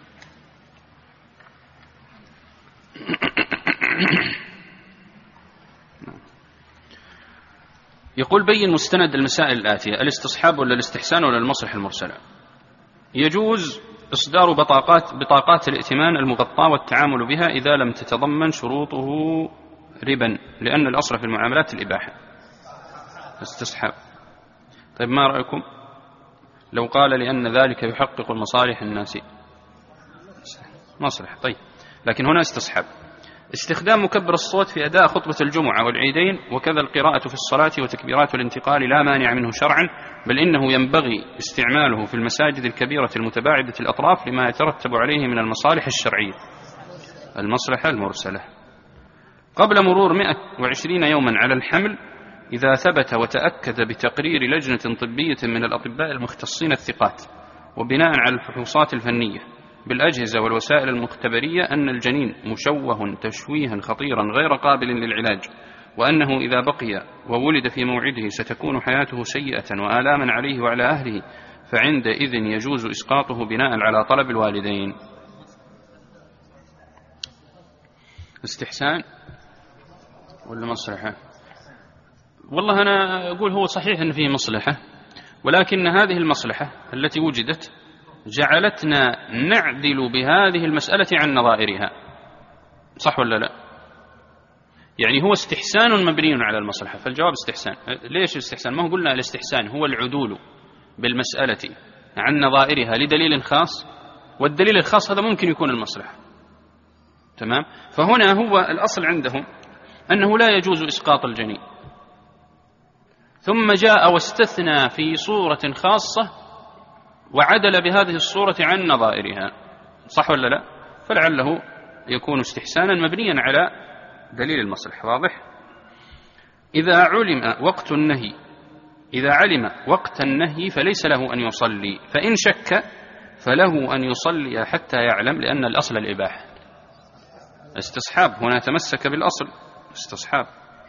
يقول بين مستند المسائل الآتية: الاستصحاب ولا الاستحسان ولا المصلحة المرسلة. يجوز إصدار بطاقات بطاقات الائتمان المغطاة والتعامل بها إذا لم تتضمن شروطه ربا، لأن الأصل في المعاملات الإباحة. استصحاب. طيب ما رأيكم لو قال لأن ذلك يحقق المصالح الناسية؟ مصلحة. طيب، لكن هنا استصحاب. استخدام مكبر الصوت في أداء خطبة الجمعة والعيدين، وكذا القراءة في الصلاة وتكبيرات الانتقال لا مانع منه شرعا، بل إنه ينبغي استعماله في المساجد الكبيرة المتباعدة الأطراف لما يترتب عليه من المصالح الشرعية. المصلحة المرسلة. قبل مرور مئة وعشرين يوما على الحمل، إذا ثبت وتأكد بتقرير لجنة طبية من الأطباء المختصين الثقات وبناء على الفحوصات الفنية بالأجهزة والوسائل المختبرية أن الجنين مشوه تشويها خطيرا غير قابل للعلاج، وأنه إذا بقي وولد في موعده ستكون حياته سيئة وآلاما عليه وعلى أهله، فعندئذ يجوز إسقاطه بناء على طلب الوالدين. استحسان ولا مصلحة؟ والله أنا أقول هو صحيح أن فيه مصلحة، ولكن هذه المصلحة التي وجدت جعلتنا نعدل بهذه المسألة عن نظائرها. صح ولا لا؟ يعني هو استحسان مبني على المصلحة، فالجواب استحسان. ليش الاستحسان؟ ما هو قلنا الاستحسان هو العدول بالمسألة عن نظائرها لدليل خاص، والدليل الخاص هذا ممكن يكون المصلحة. تمام؟ فهنا هو الأصل عندهم أنه لا يجوز إسقاط الجنين، ثم جاء واستثنى في صورة خاصة وعدل بهذه الصورة عن نظائرها. صح ولا لا؟ فلعله يكون استحسانا مبنيا على دليل المصلحة. واضح؟ إذا علم وقت النهي إذا علم وقت النهي فليس له أن يصلي، فإن شك فله أن يصلي حتى يعلم، لأن الأصل الإباحة. استصحاب، هنا تمسك بالأصل، استصحاب.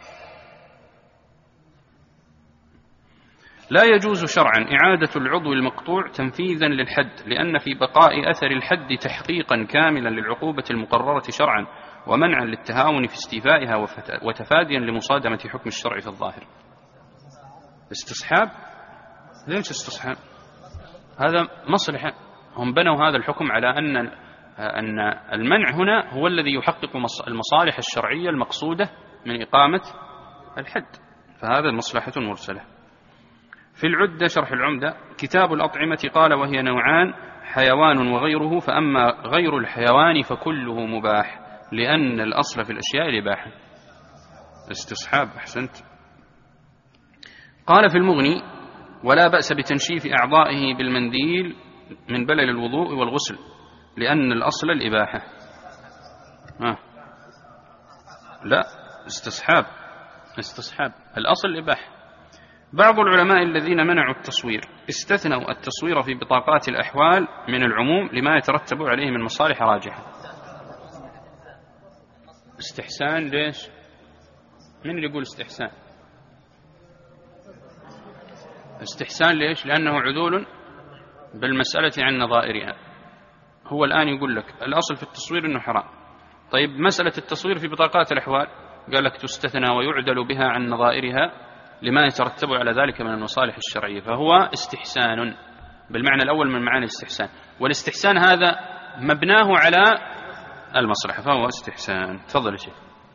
لا يجوز شرعا إعادة العضو المقطوع تنفيذا للحد، لأن في بقاء أثر الحد تحقيقا كاملا للعقوبة المقررة شرعا، ومنعا للتهاون في استيفائها، وتفاديا لمصادمة حكم الشرع في الظاهر. استصحاب؟ ليش استصحاب؟ هذا مصلحة، هم بنوا هذا الحكم على أن أن المنع هنا هو الذي يحقق المصالح الشرعية المقصودة من إقامة الحد، فهذا مصلحة مرسلة. في العدة شرح العمدة كتاب الأطعمة قال وهي نوعان، حيوان وغيره، فأما غير الحيوان فكله مباح، لأن الأصل في الأشياء الإباحة. استصحاب، أحسنت. قال في المغني ولا بأس بتنشيف أعضائه بالمنديل من بلل الوضوء والغسل، لأن الأصل الإباحة. آه. لا، استصحاب، استصحاب، الأصل الإباحة. بعض العلماء الذين منعوا التصوير استثنوا التصوير في بطاقات الأحوال من العموم لما يترتب عليه من مصالح راجحة. استحسان ليش؟ من اللي يقول استحسان؟ استحسان ليش؟ لأنه عدول بالمسألة عن نظائرها. هو الآن يقول لك الأصل في التصوير أنه حرام. طيب مسألة التصوير في بطاقات الأحوال قال لك تستثنى ويعدل بها عن نظائرها لما يترتب على ذلك من المصالح الشرعية، فهو استحسان بالمعنى الأول من معاني الاستحسان، والاستحسان هذا مبناه على المصلحة، فهو استحسان. تفضل يا شيخ.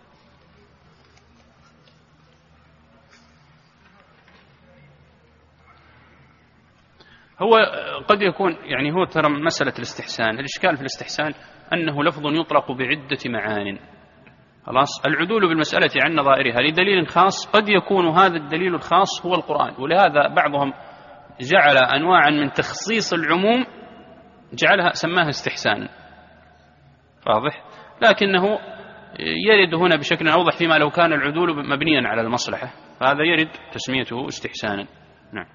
هو قد يكون يعني هو ترى مسألة الاستحسان، الإشكال في الاستحسان أنه لفظ يطلق بعدة معان. خلاص، العدول بالمسألة عن نظائرها لدليل خاص، قد يكون هذا الدليل الخاص هو القرآن، ولهذا بعضهم جعل أنواعا من تخصيص العموم جعلها سماها استحسانا. واضح؟ لكنه يرد هنا بشكل أوضح فيما لو كان العدول مبنيا على المصلحة، فهذا يرد تسميته استحسانا. نعم.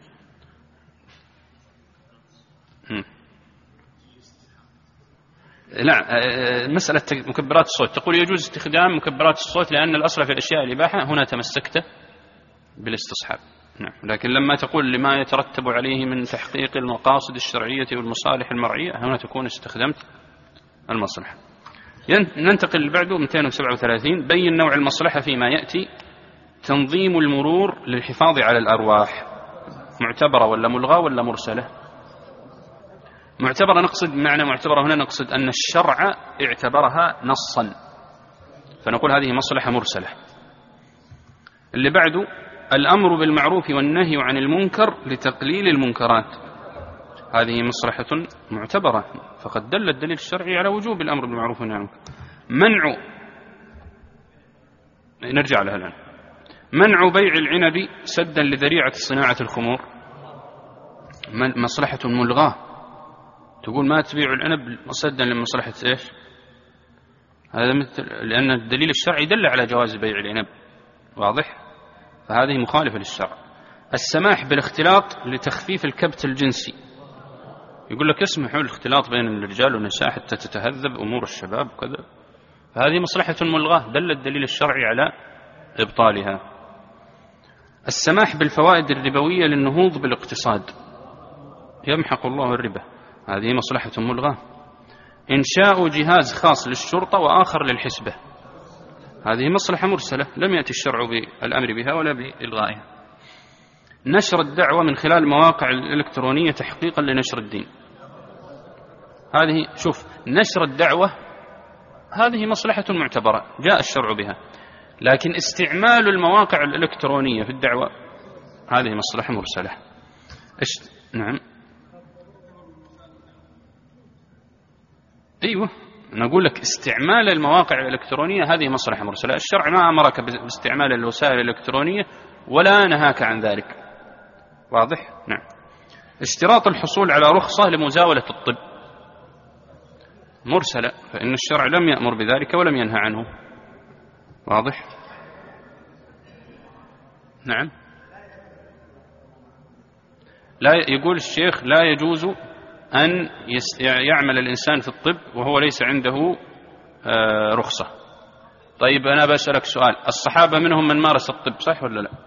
لا، مسألة مكبرات الصوت تقول يجوز استخدام مكبرات الصوت لأن الأصل في الأشياء الإباحة، هنا تمسكت بالاستصحاب. نعم. لكن لما تقول لما يترتب عليه من تحقيق المقاصد الشرعية والمصالح المرعية، هنا تكون استخدمت المصلحة. ننتقل بعده مئتين وسبعة وثلاثين. بين نوع المصلحة فيما يأتي. تنظيم المرور للحفاظ على الأرواح، معتبرة ولا ملغاة ولا مرسلة؟ معتبرة. نقصد معنى معتبرة هنا نقصد أن الشرع اعتبرها نصا، فنقول هذه مصلحة مرسلة. اللي بعده الأمر بالمعروف والنهي عن المنكر لتقليل المنكرات، هذه مصلحة معتبرة، فقد دل الدليل الشرعي على وجوب الأمر بالمعروف والنهي عن المنكر. منع، نرجع لها الآن. منع بيع العنب سدا لذريعة صناعة الخمور، مصلحة ملغاة. تقول ما تبيع العنب سدا لمصلحة ايش؟ هذا مثل، لأن الدليل الشرعي دل على جواز بيع العنب. واضح؟ فهذه مخالفة للشرع. السماح بالاختلاط لتخفيف الكبت الجنسي، يقول لك اسمحوا الاختلاط بين الرجال والنساء حتى تتهذب أمور الشباب وكذا، فهذه مصلحة ملغاة دل الدليل الشرعي على إبطالها. السماح بالفوائد الربوية للنهوض بالاقتصاد، يمحق الله الربا، هذه مصلحة ملغاة. إنشاء جهاز خاص للشرطة وآخر للحسبة، هذه مصلحة مرسلة لم يأتي الشرع بالأمر بها ولا بإلغائها. نشر الدعوة من خلال المواقع الإلكترونية تحقيقا لنشر الدين، هذه شوف نشر الدعوة هذه مصلحة معتبرة جاء الشرع بها، لكن استعمال المواقع الإلكترونية في الدعوة هذه مصلحة مرسلة. إش... نعم أيوة، نقول لك استعمال المواقع الإلكترونية هذه مصلحة مرسلة، الشرع ما أمرك باستعمال الوسائل الإلكترونية ولا نهاك عن ذلك. واضح؟ نعم. اشتراط الحصول على رخصة لمزاولة الطب، مرسلة، فإن الشرع لم يأمر بذلك ولم ينهى عنه. واضح؟ نعم. لا يقول الشيخ لا يجوز أن يعمل الإنسان في الطب وهو ليس عنده رخصة. طيب أنا بسألك سؤال، الصحابة منهم من مارس الطب صح ولا لا؟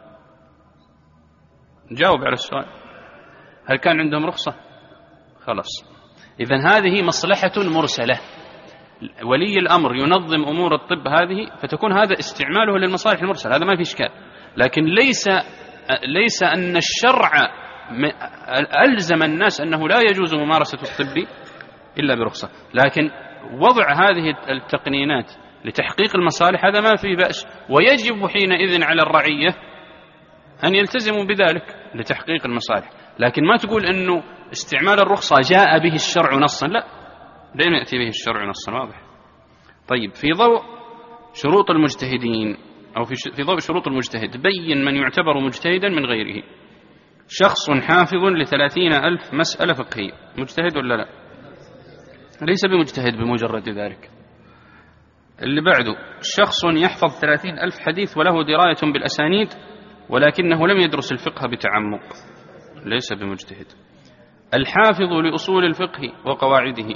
جاوب على السؤال، هل كان عندهم رخصة؟ خلاص. إذن هذه مصلحة مرسلة، ولي الأمر ينظم أمور الطب هذه، فتكون هذا استعماله للمصالح المرسلة، هذا ما في إشكال. لكن ليس ليس أن الشرع ألزم الناس أنه لا يجوز ممارسة الطب إلا برخصة، لكن وضع هذه التقنينات لتحقيق المصالح هذا ما فيه بأس، ويجب حينئذ على الرعية أن يلتزموا بذلك لتحقيق المصالح. لكن ما تقول أنه استعمال الرخصة جاء به الشرع نصا، لا، لم يأتي به الشرع نصا. واضح؟ طيب، في ضوء شروط المجتهدين أو في ضوء شروط المجتهد، بين من يعتبر مجتهدا من غيره. شخص حافظ لثلاثين ألف مسألة فقهية، مجتهد ولا لا؟ ليس بمجتهد بمجرد ذلك. اللي بعده، شخص يحفظ ثلاثين ألف حديث وله دراية بالأسانيد ولكنه لم يدرس الفقه بتعمق، ليس بمجتهد. الحافظ لأصول الفقه وقواعده،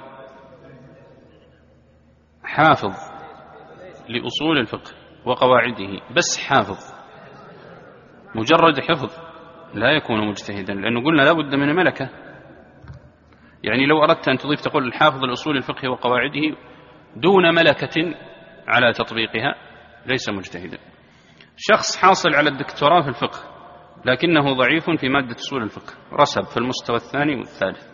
حافظ لأصول الفقه وقواعده بس حافظ، مجرد حفظ لا يكون مجتهدا، لأنه قلنا لا بد من ملكة. يعني لو أردت أن تضيف تقول الحافظ لأصول الفقه وقواعده دون ملكة على تطبيقها ليس مجتهدا. شخص حاصل على الدكتوراه في الفقه لكنه ضعيف في مادة أصول الفقه، رسب في المستوى الثاني والثالث،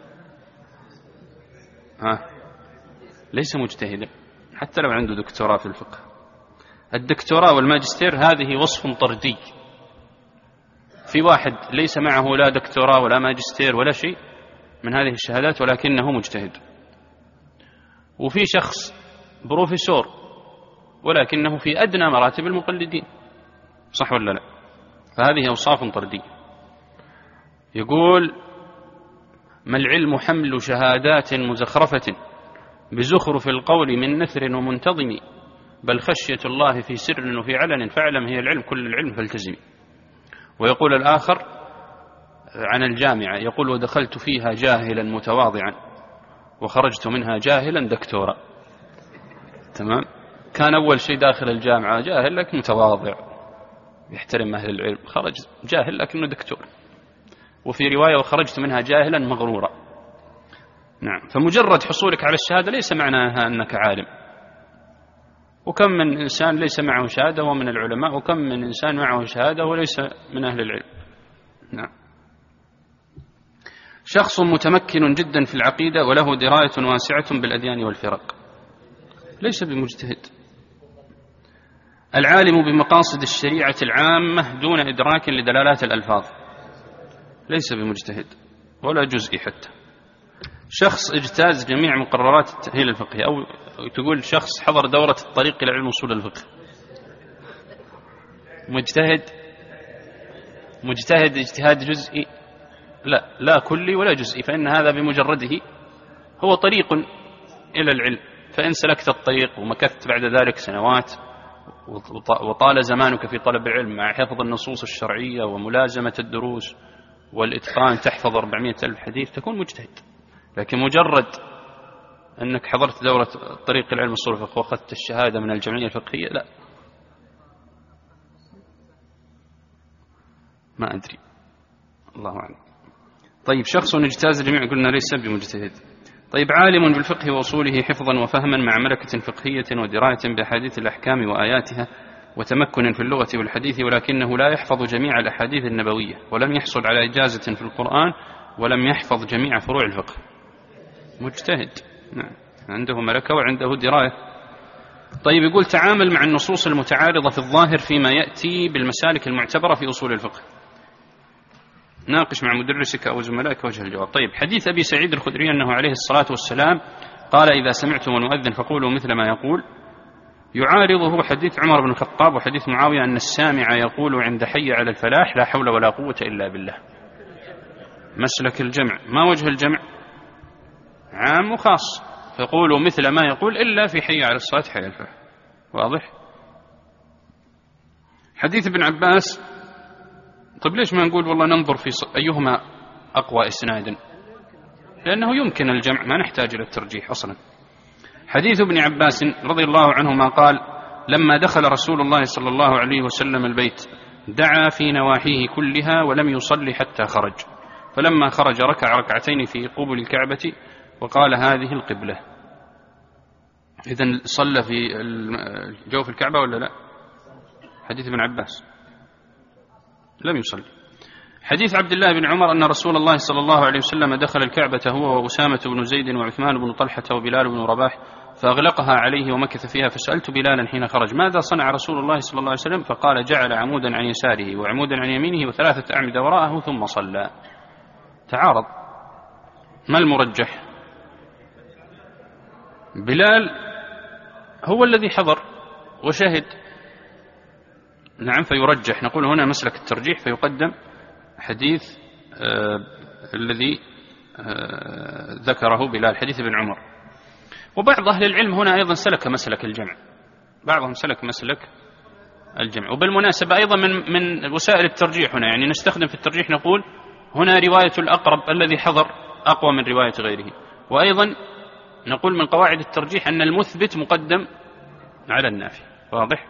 ها ليس مجتهدا حتى لو عنده دكتوراه في الفقه. الدكتوراه والماجستير هذه وصف طردي. في واحد ليس معه لا دكتوراه ولا ماجستير ولا شيء من هذه الشهادات ولكنه مجتهد، وفي شخص بروفيسور ولكنه في أدنى مراتب المقلدين، صح ولا لا؟ فهذه أوصاف طردية. يقول: ما العلم حمل شهادات مزخرفة بزخرف القول من نثر ومنتظم، بل خشية الله في سر وفي علن، فاعلم هي العلم كل العلم فالتزمي. ويقول الآخر عن الجامعة، يقول: ودخلت فيها جاهلا متواضعا وخرجت منها جاهلا دكتورا. تمام؟ كان أول شيء داخل الجامعة جاهل لكن متواضع يحترم أهل العلم، خرج جاهل لكنه دكتور. وفي رواية: وخرجت منها جاهلا مغرورا. نعم. فمجرد حصولك على الشهادة ليس معناها أنك عالم. وكم من إنسان ليس معه شهادة ومن العلماء، وكم من إنسان معه شهادة وليس من أهل العلم. نعم. شخص متمكن جدا في العقيدة وله دراية واسعة بالأديان والفرق، ليس بمجتهد. العالم بمقاصد الشريعة العامة دون إدراك لدلالات الألفاظ، ليس بمجتهد ولا جزئي حتى. شخص اجتاز جميع مقررات التأهيل الفقهي، أو تقول شخص حضر دورة الطريق إلى علم أصول الفقه، مجتهد مجتهد اجتهاد جزئي؟ لا، لا كلي ولا جزئي، فإن هذا بمجرده هو طريق إلى العلم. فإن سلكت الطريق ومكثت بعد ذلك سنوات وطال زمانك في طلب العلم مع حفظ النصوص الشرعية وملازمة الدروس والإتقان، تحفظ أربعمائة ألف حديث، تكون مجتهد. لكن مجرد أنك حضرت دورة طريق العلم أصول الفقه وأخذت الشهادة من الجمعية الفقهية، لا، ما أدري، الله أعلم. طيب، شخص اجتاز جميع، قلنا ليس بمجتهد. طيب، عالم بالفقه وأصوله حفظا وفهما مع ملكة فقهية ودراية بأحاديث الأحكام وآياتها وتمكن في اللغة والحديث، ولكنه لا يحفظ جميع الأحاديث النبوية ولم يحصل على إجازة في القرآن ولم يحفظ جميع فروع الفقه، مجتهد. نعم، عنده ملكة وعنده دراية. طيب، يقول: تعامل مع النصوص المتعارضة في الظاهر فيما يأتي بالمسالك المعتبرة في أصول الفقه، ناقش مع مدرسك أو زملائك وجه الجواب. طيب، حديث أبي سعيد الخدري أنه عليه الصلاة والسلام قال: إذا سمعتم المؤذن فقولوا مثل ما يقول، يعارضه حديث عمر بن الخطاب وحديث معاوية أن السامع يقول عند حي على الفلاح: لا حول ولا قوة إلا بالله. مسلك الجمع، ما وجه الجمع؟ عام وخاص. فقولوا مثل ما يقول إلا في حي على الصلاة حي الفلاح. واضح؟ حديث ابن عباس، طيب ليش ما نقول والله ننظر في أيهما أقوى إسنادا؟ لأنه يمكن الجمع، ما نحتاج إلى الترجيح أصلا. حديث ابن عباس رضي الله عنهما قال: لما دخل رسول الله صلى الله عليه وسلم البيت دعا في نواحيه كلها ولم يصلي حتى خرج، فلما خرج ركع ركعتين في قبل الكعبة وقال: هذه القبلة. إذن صلى في جوف الكعبة ولا لا؟ حديث ابن عباس لم يصلي. حديث عبد الله بن عمر أن رسول الله صلى الله عليه وسلم دخل الكعبة هو وأسامة بن زيد وعثمان بن طلحة وبلال بن رباح فأغلقها عليه ومكث فيها، فسألت بلالا حين خرج: ماذا صنع رسول الله صلى الله عليه وسلم؟ فقال: جعل عمودا عن يساره وعمودا عن يمينه وثلاثة أعمدة وراءه ثم صلى. تعارض. ما المرجح؟ بلال هو الذي حضر وشهد، نعم، فيرجح. نقول هنا مسلك الترجيح، فيقدم حديث آه الذي آه ذكره بلال، حديث ابن عمر. وبعض أهل العلم هنا أيضا سلك مسلك الجمع، بعضهم سلك مسلك الجمع. وبالمناسبة أيضا من, من وسائل الترجيح هنا، يعني نستخدم في الترجيح نقول هنا رواية الأقرب الذي حضر أقوى من رواية غيره. وأيضا نقول من قواعد الترجيح أن المثبت مقدم على النافي. واضح؟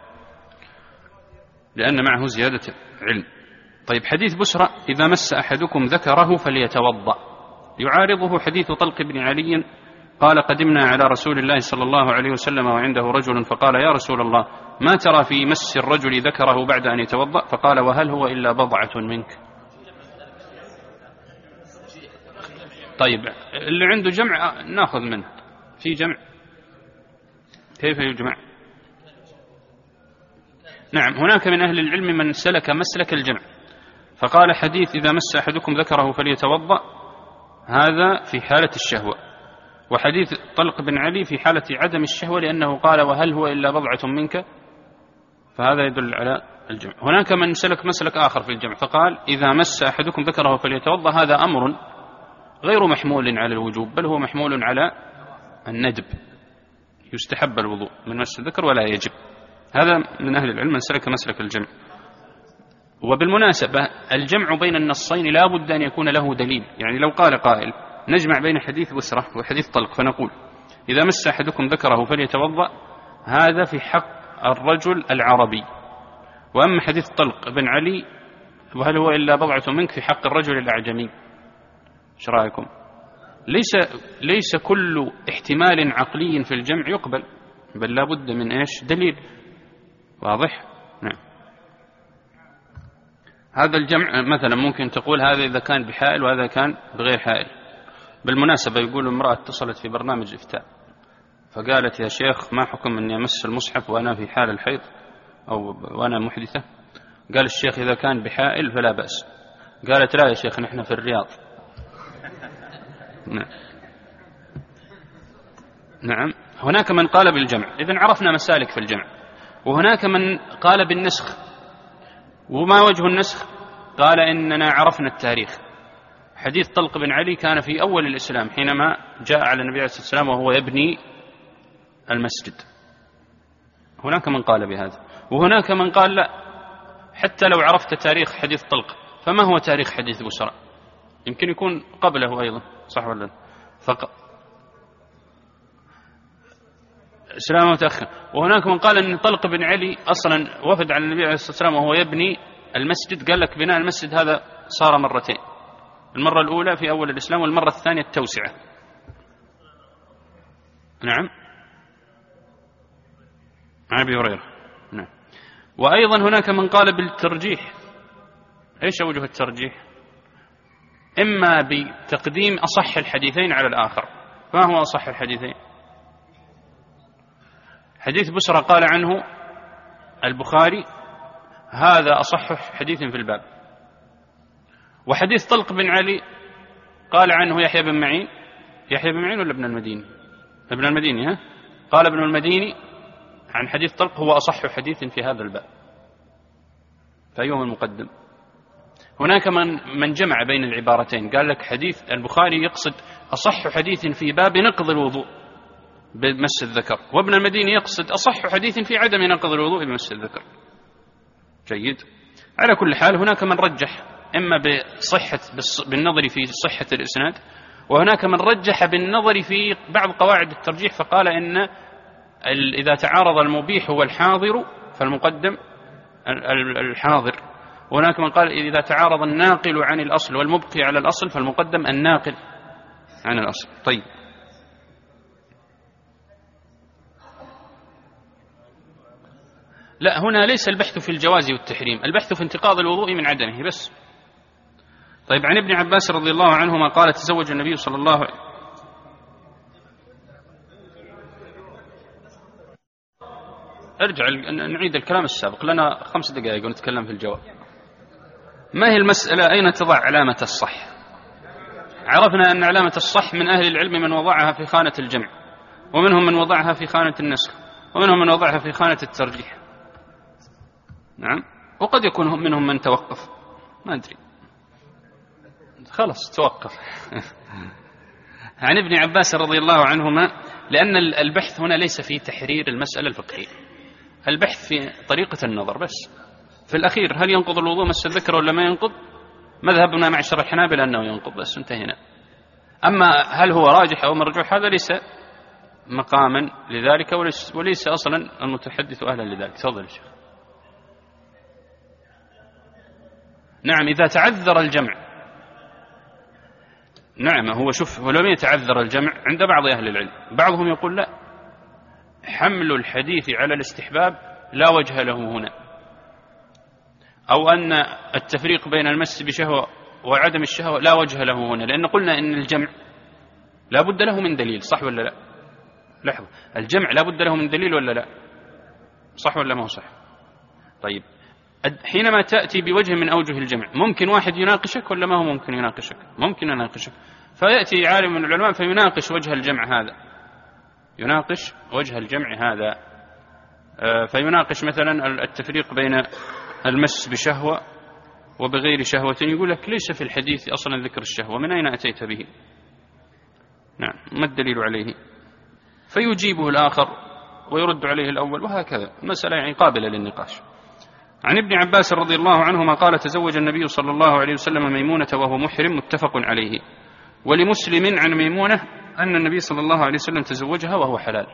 لأن معه زيادة علم. طيب، حديث بسرى: إذا مس أحدكم ذكره فليتوضأ، يعارضه حديث طلق بن علي قال: قدمنا على رسول الله صلى الله عليه وسلم وعنده رجل فقال: يا رسول الله، ما ترى في مس الرجل ذكره بعد أن يتوضأ؟ فقال: وهل هو إلا بضعة منك؟ طيب، اللي عنده جمع ناخذ منه. في جمع؟ كيف يجمع؟ نعم، هناك من أهل العلم من سلك مسلك الجمع، فقال: حديث إذا مس أحدكم ذكره فليتوضأ هذا في حالة الشهوة، وحديث طلق بن علي في حالة عدم الشهوة، لأنه قال: وهل هو إلا بضعة منك؟ فهذا يدل على الجمع. هناك من سلك مسلك آخر في الجمع، فقال: إذا مس أحدكم ذكره فليتوضأ، هذا أمر غير محمول على الوجوب، بل هو محمول على الندب، يستحب الوضوء من مس الذكر ولا يجب. هذا من أهل العلم من سلك مسلك الجمع. وبالمناسبة الجمع بين النصين لا بد أن يكون له دليل، يعني لو قال قائل نجمع بين حديث بسرة وحديث طلق، فنقول: إذا مس أحدكم ذكره فليتوضأ، هذا في حق الرجل العربي، وأما حديث طلق بن علي وهل هو إلا بضعة منك في حق الرجل الأعجمي. ايش رأيكم؟ ليس ليس كل احتمال عقلي في الجمع يقبل، بل لا بد من ايش؟ دليل. واضح؟ نعم. هذا الجمع مثلا ممكن تقول هذا إذا كان بحائل وهذا كان بغير حائل. بالمناسبة يقول امرأة اتصلت في برنامج إفتاء فقالت: يا شيخ، ما حكم أني أمس المصحف وأنا في حال الحيض أو وأنا محدثة؟ قال الشيخ: إذا كان بحائل فلا بأس. قالت: لا يا شيخ، نحن في الرياض. نعم. نعم. هناك من قال بالجمع، إذن عرفنا مسالك في الجمع. وهناك من قال بالنسخ. وما وجه النسخ؟ قال: إننا عرفنا التاريخ. حديث طلق بن علي كان في أول الإسلام حينما جاء على النبي عليه الصلاة والسلام وهو يبني المسجد. هناك من قال بهذا، وهناك من قال لا، حتى لو عرفت تاريخ حديث طلق فما هو تاريخ حديث بسرى؟ يمكن يكون قبله أيضا، صح ولا لا؟ فق... إسلام متأخر. وهناك من قال أن طلق بن علي أصلا وفد على النبي عليه الصلاة والسلام وهو يبني المسجد، قال لك بناء المسجد هذا صار مرتين، المرة الأولى في أول الإسلام والمرة الثانية التوسعة. نعم، عن أبي هريرة. نعم. وأيضا هناك من قال بالترجيح. إيش وجه الترجيح؟ إما بتقديم أصح الحديثين على الآخر. فما هو أصح الحديثين؟ حديث بسرى قال عنه البخاري: هذا أصح حديث في الباب. وحديث طلق بن علي قال عنه يحيى بن معين. يحيى بن معين ولا ابن المديني؟ ابن المديني. ها؟ قال ابن المديني عن حديث طلق: هو أصح حديث في هذا الباب. فأيهما المقدم؟ هناك من من جمع بين العبارتين، قال لك حديث البخاري يقصد أصح حديث في باب نقض الوضوء، بمس الذكر، وابن المديني يقصد أصح حديث في عدم نقض الوضوء بمس الذكر. جيد. على كل حال هناك من رجح إما بصحة بالنظر في صحة الإسناد، وهناك من رجح بالنظر في بعض قواعد الترجيح فقال إن إذا تعارض المبيح والحاضر فالمقدم الحاضر، وهناك من قال إذا تعارض الناقل عن الأصل والمبقي على الأصل فالمقدم الناقل عن الأصل. طيب، لا، هنا ليس البحث في الجواز والتحريم، البحث في انتقاض الوضوء من عدمه بس. طيب، عن ابن عباس رضي الله عنهما قال تزوج النبي صلى الله عليه وسلم. ارجع نعيد الكلام السابق، لنا خمس دقائق ونتكلم في الجواب. ما هي المسألة؟ أين تضع علامة الصح؟ عرفنا أن علامة الصح من أهل العلم من وضعها في خانة الجمع، ومنهم من وضعها في خانة النسخ، ومنهم من وضعها في خانة الترجيح. نعم، وقد يكون منهم من توقف، ما أدري، خلاص توقف. عن ابن عباس رضي الله عنهما، لأن البحث هنا ليس في تحرير المسألة الفقهية، البحث في طريقة النظر بس. في الأخير هل ينقض الوضوء مس الذكر ولا ما ينقض؟ مذهبنا معشر الحنابلة أنه ينقض، بس انتهينا. أما هل هو راجح أو مرجوح هذا ليس مقاما لذلك، وليس أصلا المتحدث أهلا لذلك. تفضل الشيخ. نعم، إذا تعذر الجمع. نعم، هو شوف، ولم يتعذر الجمع عند بعض أهل العلم، بعضهم يقول لا، حمل الحديث على الاستحباب لا وجه له هنا، أو أن التفريق بين المس بشهوة وعدم الشهوة لا وجه له هنا، لأن قلنا إن الجمع لا بد له من دليل، صح ولا لا؟ لحظة، الجمع لا بد له من دليل ولا لا؟ صح ولا ما هو صح؟ طيب، حينما تأتي بوجه من أوجه الجمع ممكن واحد يناقشك ولا ما هو ممكن يناقشك؟ ممكن يناقشك، فيأتي عالم من العلماء فيناقش وجه الجمع هذا، يناقش وجه الجمع هذا، فيناقش مثلا التفريق بين المس بشهوة وبغير شهوة، يقول لك ليس في الحديث أصلا ذكر الشهوة، من أين أتيت به؟ نعم، ما الدليل عليه؟ فيجيبه الآخر ويرد عليه الأول، وهكذا المسألة يعني قابلة للنقاش. عن ابن عباس رضي الله عنهما قال تزوج النبي صلى الله عليه وسلم ميمونة وهو محرم، متفق عليه. ولمسلم عن ميمونة أن النبي صلى الله عليه وسلم تزوجها وهو حلال.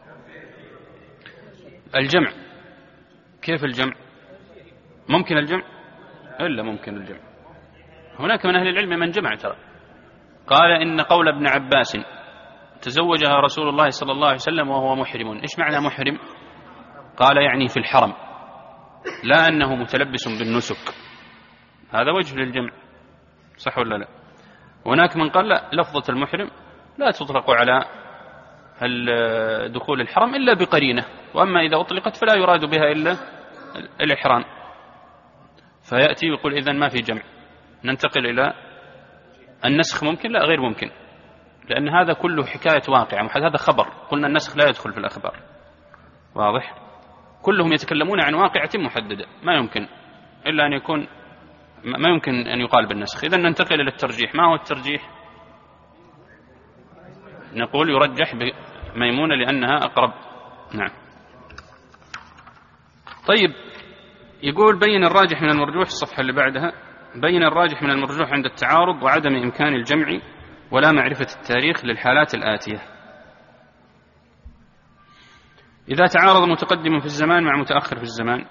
الجمع، كيف الجمع؟ ممكن الجمع؟ إلا ممكن الجمع. هناك من أهل العلم من جمع ترى، قال إن قول ابن عباس تزوجها رسول الله صلى الله عليه وسلم وهو محرم، إيش معنى محرم؟ قال يعني في الحرم، لا أنه متلبس بالنسك، هذا وجه للجمع، صح ولا لا؟ هناك من قال لا، لفظة المحرم لا تطلق على دخول الحرم إلا بقرينة، وأما إذا أطلقت فلا يراد بها إلا الإحرام، فيأتي ويقول إذن ما في جمع. ننتقل إلى النسخ، ممكن؟ لا، غير ممكن، لأن هذا كله حكاية واقعة، هذا خبر، قلنا النسخ لا يدخل في الأخبار، واضح؟ كلهم يتكلمون عن واقعة محددة، ما يمكن إلا أن يكون ما يمكن أن يقال بالنسخ. إذن ننتقل إلى الترجيح. ما هو الترجيح؟ نقول يرجح بميمونة لأنها أقرب. نعم. طيب، يقول بين الراجح من المرجوح، الصفحة اللي بعدها، بين الراجح من المرجوح عند التعارض وعدم إمكان الجمع ولا معرفة التاريخ للحالات الآتية. إذا تعارض متقدم في الزمان مع متأخر في الزمان،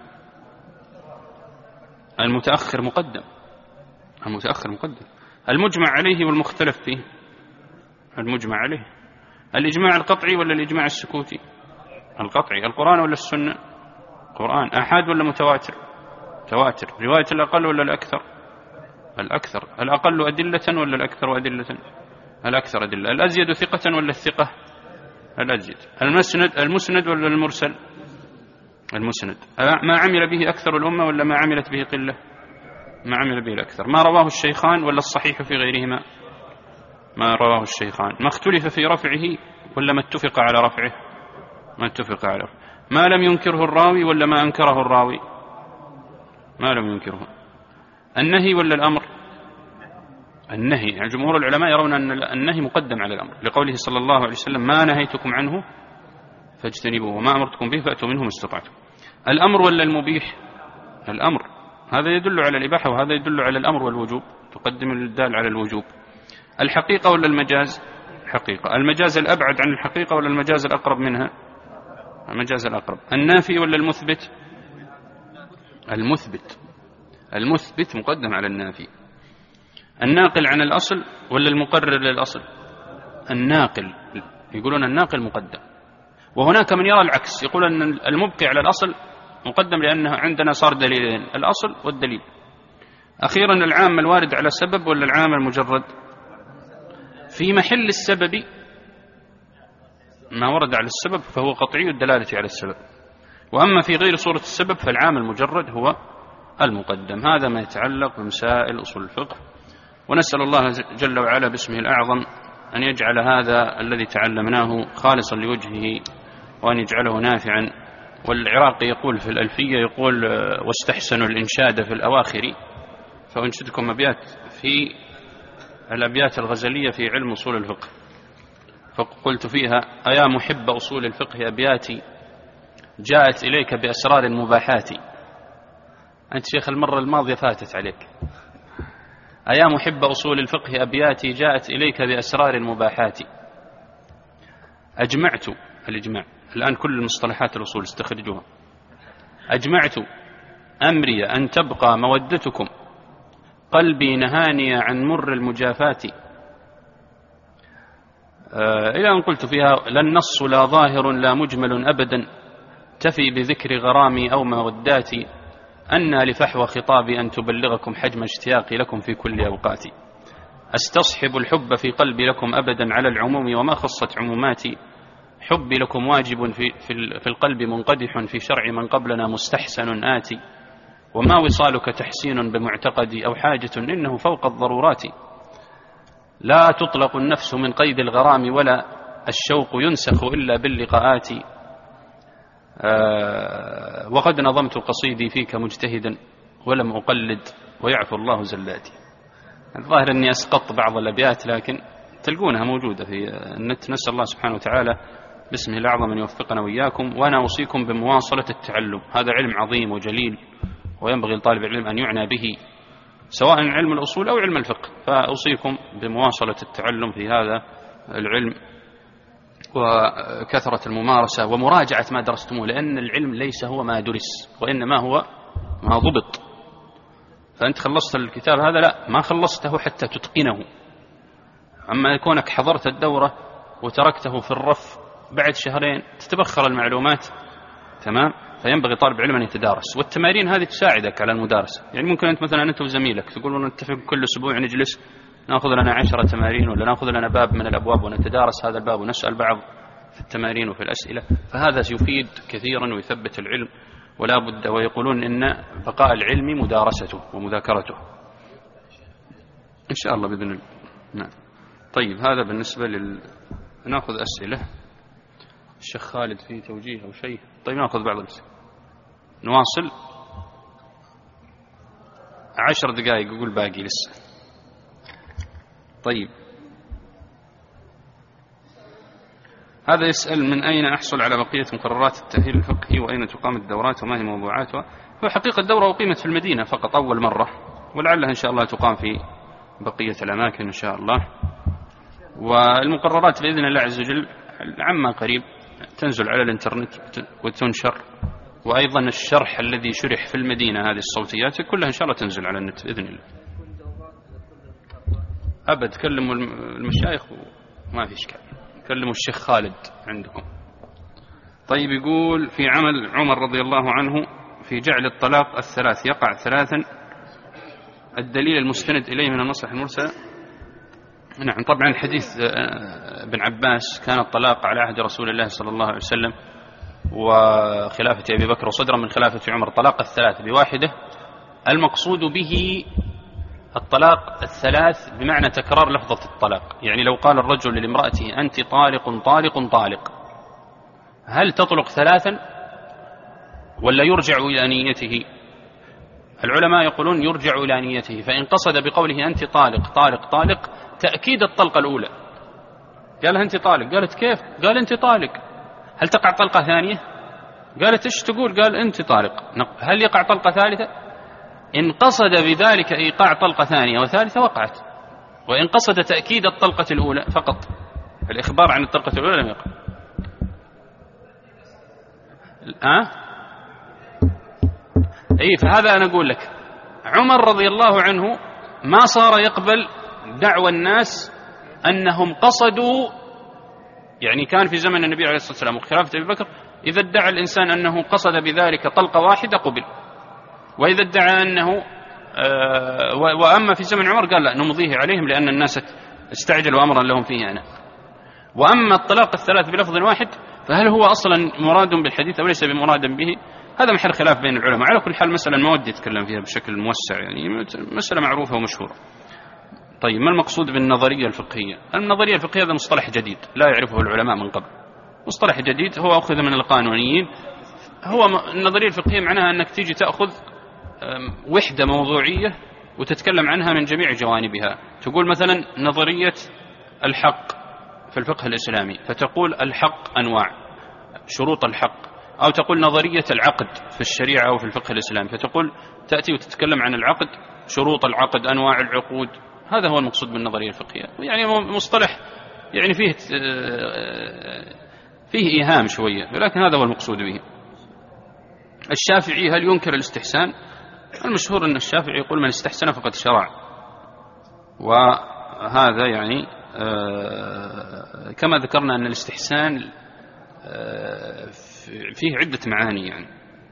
المتأخر مقدم، المتأخر مقدم. المجمع عليه والمختلف فيه، المجمع عليه. الإجماع القطعي ولا الإجماع السكوتي؟ القطعي. القرآن ولا السنة؟ القرآن. أحاد ولا متواتر؟ تواتر. رواية الأقل ولا الأكثر؟ الأكثر. الأقل أدلة ولا الأكثر أدلة؟ الأكثر أدلة. الأزيد ثقة ولا الثقة؟ الأزيد. المسند المسند ولا المرسل؟ المسند. ما عمل به أكثر الأمة ولا ما عملت به قلة؟ ما عمل به الأكثر. ما رواه الشيخان ولا الصحيح في غيرهما؟ ما رواه الشيخان. ما اختلف في رفعه ولا ما اتفق على رفعه؟ ما اتفق على رفعه. ما لم ينكره الراوي ولا ما أنكره الراوي؟ ما لم ينكره. النهي ولا الأمر؟ النهي. يعني جمهور العلماء يرون أن النهي مقدم على الأمر، لقوله صلى الله عليه وسلم ما نهيتكم عنه فاجتنبوه وما أمرتكم به فأتوا منه ما استطعتم. الأمر ولا المبيح؟ الأمر، هذا يدل على الإباحة وهذا يدل على الأمر والوجوب، تقدم الدال على الوجوب. الحقيقة ولا المجاز؟ حقيقة. المجاز الأبعد عن الحقيقة ولا المجاز الأقرب منها؟ المجاز الأقرب. النافي ولا المثبت؟ المثبت. المثبت مقدم على النافي. الناقل عن الأصل ولا المقرر للأصل؟ الناقل، يقولون الناقل مقدم. وهناك من يرى العكس، يقول أن المبقي على الأصل مقدم لأنه عندنا صار دليلين، الأصل والدليل. أخيرا العام الوارد على السبب ولا العام المجرد؟ في محل السبب ما ورد على السبب فهو قطعي الدلالة على السبب، وأما في غير صورة السبب فالعام المجرد هو المقدم. هذا ما يتعلق بمسائل أصول الفقه، ونسأل الله جل وعلا باسمه الأعظم أن يجعل هذا الذي تعلمناه خالصا لوجهه وأن يجعله نافعا. والعراقي يقول في الألفية، يقول واستحسنوا الإنشاد في الأواخر، فأنشدكم أبيات في الأبيات الغزلية في علم أصول الفقه، فقلت فيها: أيا محب أصول الفقه أبياتي جاءت إليك بأسرار مباحاتي. أنت شيخ المرة الماضية فاتت عليك. أيا محب أصول الفقه أبياتي جاءت إليك بأسرار مباحات. أجمعت، الإجماع الآن كل المصطلحات الأصول استخرجوها. أجمعت أمري أن تبقى مودتكم قلبي نهاني عن مر المجافات. آه إلى أن قلت فيها: لا النص لا ظاهر لا مجمل أبدا تفي بذكر غرامي أو موداتي أنى لفحوى خطابي أن تبلغكم حجم اشتياقي لكم في كل أوقاتي. أستصحب الحب في قلبي لكم أبدا على العموم وما خصت عموماتي. حبي لكم واجب في, في, في القلب منقدح في شرع من قبلنا مستحسن آتي. وما وصالك تحسين بمعتقدي أو حاجة إنه فوق الضرورات. لا تطلق النفس من قيد الغرام ولا الشوق ينسخ إلا باللقاءات. آه وقد نظمت قصيدي فيك مجتهدا ولم أقلد ويعفو الله زلاتي. الظاهر أني أسقط بعض الأبيات لكن تلقونها موجودة في النت. نسأل الله سبحانه وتعالى باسمه الأعظم أن يوفقنا وإياكم. وأنا أوصيكم بمواصلة التعلم، هذا علم عظيم وجليل وينبغي لطالب العلم أن يعنى به سواء علم الأصول أو علم الفقه، فأوصيكم بمواصلة التعلم في هذا العلم وكثرة الممارسة ومراجعة ما درستموه، لأن العلم ليس هو ما درس وإنما هو ما ضبط. فأنت خلصت الكتاب هذا لا، ما خلصته حتى تتقنه. أما يكونك حضرت الدورة وتركته في الرف بعد شهرين تتبخر المعلومات، تمام؟ فينبغي طالب علم أن يتدارس، والتمارين هذه تساعدك على المدارسة. يعني ممكن أنت مثلا أنت وزميلك تقولون نتفق كل أسبوع نجلس نأخذ لنا عشرة تمارين ولا نأخذ لنا باب من الأبواب ونتدارس هذا الباب ونسأل بعض في التمارين وفي الأسئلة، فهذا يفيد كثيرا ويثبت العلم ولا بد. ويقولون إن بقاء العلم مدارسته ومذاكرته إن شاء الله بإذن الله. نعم. طيب هذا بالنسبة لل نأخذ أسئلة. الشيخ خالد في توجيه أو شيء؟ طيب نأخذ بعض الأسئلة. نواصل عشر دقائق يقول باقي لسه. طيب هذا يسأل: من أين أحصل على بقية مقررات التأهيل الفقهي وأين تقام الدورات وما هي موضوعاتها؟ هو حقيقة الدورة أقيمت في المدينة فقط أول مرة، ولعلها إن شاء الله تقام في بقية الأماكن إن شاء الله. والمقررات بإذن الله عز وجل عما قريب تنزل على الإنترنت وتنشر، وأيضا الشرح الذي شرح في المدينة هذه الصوتيات كلها إن شاء الله تنزل على النت بإذن الله. أبد كلموا المشايخ وما في إشكال، كلموا الشيخ خالد عندكم. طيب يقول: في عمل عمر رضي الله عنه في جعل الطلاق الثلاث يقع ثلاثا، الدليل المستند إليه من النص المرسل. نعم طبعا حديث ابن عباس كان الطلاق على عهد رسول الله صلى الله عليه وسلم وخلافة أبي بكر وصدرا من خلافة عمر طلاق الثلاث بواحدة. المقصود به الطلاق الثلاث بمعنى تكرار لفظة الطلاق. يعني لو قال الرجل لامرأته أنت طالق طالق طالق، هل تطلق ثلاثا ولا يرجع إلى نيته؟ العلماء يقولون يرجع إلى نيته، فإن قصد بقوله أنت طالق طالق طالق تأكيد الطلقة الأولى، قالها أنت طالق، قالت كيف؟ قال أنت طالق، هل تقع طلقة ثانية؟ قالت إيش تقول؟ قال أنت طالق. هل يقع طلقة ثالثة؟ إن قصد بذلك إيقاع طلقة ثانية وثالثة وقعت، وإن قصد تأكيد الطلقة الأولى فقط، الإخبار عن الطلقة الأولى لم يقع. أه؟ أي فهذا أنا أقول لك عمر رضي الله عنه ما صار يقبل دعوى الناس أنهم قصدوا، يعني كان في زمن النبي عليه الصلاة والسلام وخلافة أبي بكر إذا ادعى الإنسان أنه قصد بذلك طلقة واحدة قبل، وإذا ادعى أنه آه وأما في زمن عمر قال لا نمضيه عليهم لأن الناس استعجلوا أمرا لهم فيه أنا. وأما الطلاق الثلاث بلفظ واحد فهل هو أصلا مراد بالحديث أو ليس بمراد به؟ هذا محل خلاف بين العلماء. على كل حال مسألة ما ودي أتكلم فيها بشكل موسع، يعني مسألة معروفة ومشهورة. طيب ما المقصود بالنظرية الفقهية؟ النظرية الفقهية هذا مصطلح جديد لا يعرفه العلماء من قبل، مصطلح جديد هو أخذ من القانونيين. هو النظرية الفقهية معناها أنك تيجي تأخذ وحدة موضوعية وتتكلم عنها من جميع جوانبها. تقول مثلا نظرية الحق في الفقه الإسلامي فتقول الحق أنواع، شروط الحق، أو تقول نظرية العقد في الشريعة أو في الفقه الإسلامي فتقول تأتي وتتكلم عن العقد، شروط العقد، أنواع العقود. هذا هو المقصود بالنظرية الفقهية. يعني مصطلح يعني فيه فيه إيهام شوية، ولكن هذا هو المقصود به. الشافعي هل ينكر الاستحسان؟ المشهور أن الشافعي يقول من استحسن فقد شرع، وهذا يعني كما ذكرنا أن الاستحسان فيه عدة معاني. يعني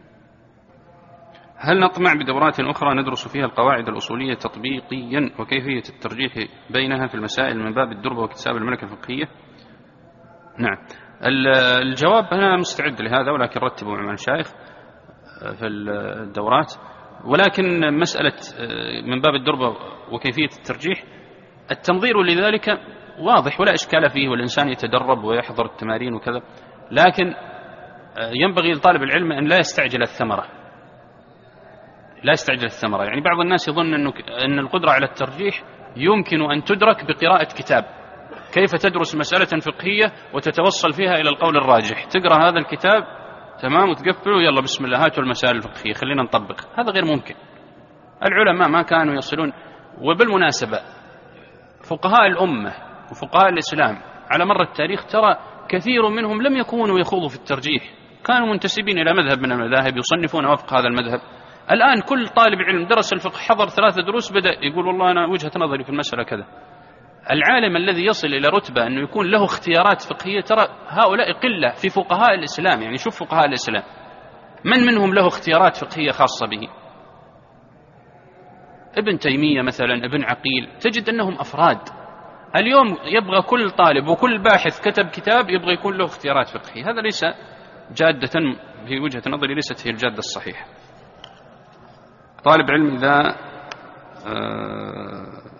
هل نطمع بدورات أخرى ندرس فيها القواعد الأصولية تطبيقيا وكيفية الترجيح بينها في المسائل من باب الدربة واكتساب الملكة الفقهية؟ نعم، الجواب أنا مستعد لهذا، ولكن رتبوا مع المشايخ في الدورات. ولكن مسألة من باب الدربة وكيفية الترجيح التنظير لذلك واضح ولا إشكال فيه، والإنسان يتدرب ويحضر التمارين وكذا، لكن ينبغي لطالب العلم أن لا يستعجل الثمرة، لا يستعجل الثمرة. يعني بعض الناس يظن أنه أن القدرة على الترجيح يمكن أن تدرك بقراءة كتاب، كيف تدرس مسألة فقهية وتتوصل فيها إلى القول الراجح، تقرأ هذا الكتاب تمام وتقفله يلا بسم الله هاتوا المسائل الفقهية خلينا نطبق. هذا غير ممكن. العلماء ما كانوا يصلون. وبالمناسبة فقهاء الأمة وفقهاء الإسلام على مر التاريخ ترى كثير منهم لم يكونوا يخوضوا في الترجيح، كانوا منتسبين إلى مذهب من المذاهب يصنفون وفق هذا المذهب. الآن كل طالب علم درس الفقه حضر ثلاثة دروس بدأ يقول والله أنا وجهة نظري في المسألة كذا. العالم الذي يصل إلى رتبة أنه يكون له اختيارات فقهية ترى هؤلاء قلة في فقهاء الإسلام. يعني شوف فقهاء الإسلام من منهم له اختيارات فقهية خاصة به؟ ابن تيمية مثلا، ابن عقيل، تجد أنهم أفراد. اليوم يبغى كل طالب وكل باحث كتب كتاب يبغى يكون له اختيارات فقهية. هذا ليس جادة في وجهة نظري، ليست هي الجادة الصحيحة. طالب علم إذا آه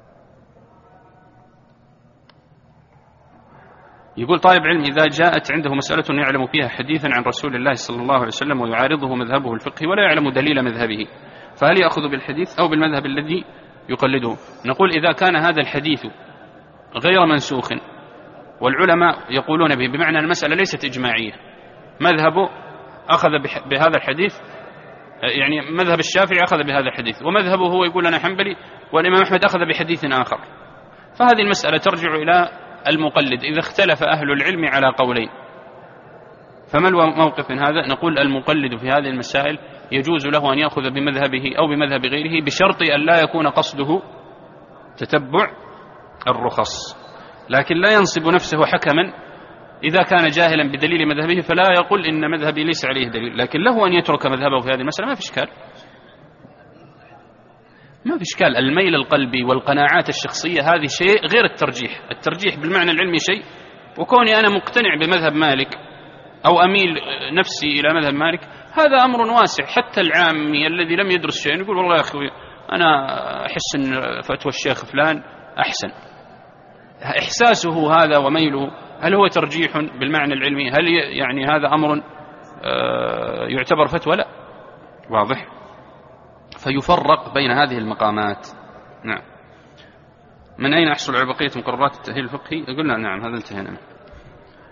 يقول طالب علم إذا جاءت عنده مسألة يعلم فيها حديثا عن رسول الله صلى الله عليه وسلم ويعارضه مذهبه الفقهي ولا يعلم دليل مذهبه، فهل يأخذ بالحديث أو بالمذهب الذي يقلده؟ نقول إذا كان هذا الحديث غير منسوخ والعلماء يقولون به، بمعنى المسألة ليست إجماعية، مذهبه أخذ بهذا الحديث، يعني مذهب الشافعي أخذ بهذا الحديث ومذهبه هو يقول أنا حنبلي والإمام أحمد أخذ بحديث آخر، فهذه المسألة ترجع إلى المقلد إذا اختلف أهل العلم على قولين. فما الموقف من هذا؟ نقول المقلد في هذه المسائل يجوز له أن يأخذ بمذهبه أو بمذهب غيره بشرط أن لا يكون قصده تتبع الرخص، لكن لا ينصب نفسه حكما. إذا كان جاهلا بدليل مذهبه فلا يقول إن مذهبي ليس عليه دليل، لكن له أن يترك مذهبه في هذه المسألة، ما في إشكال، ما في إشكال. الميل القلبي والقناعات الشخصية هذه شيء غير الترجيح. الترجيح بالمعنى العلمي شيء، وكوني أنا مقتنع بمذهب مالك أو أميل نفسي إلى مذهب مالك هذا أمر واسع. حتى العامي الذي لم يدرس شيء يقول والله يا أخي أنا أحس أن فتوى الشيخ فلان أحسن. إحساسه هذا وميله هل هو ترجيح بالمعنى العلمي؟ هل يعني هذا أمر يعتبر فتوى؟ لا، واضح. فيفرق بين هذه المقامات. نعم. من أين أحصل على بقية مقررات التأهيل الفقهي؟ قلنا نعم هذا انتهينا.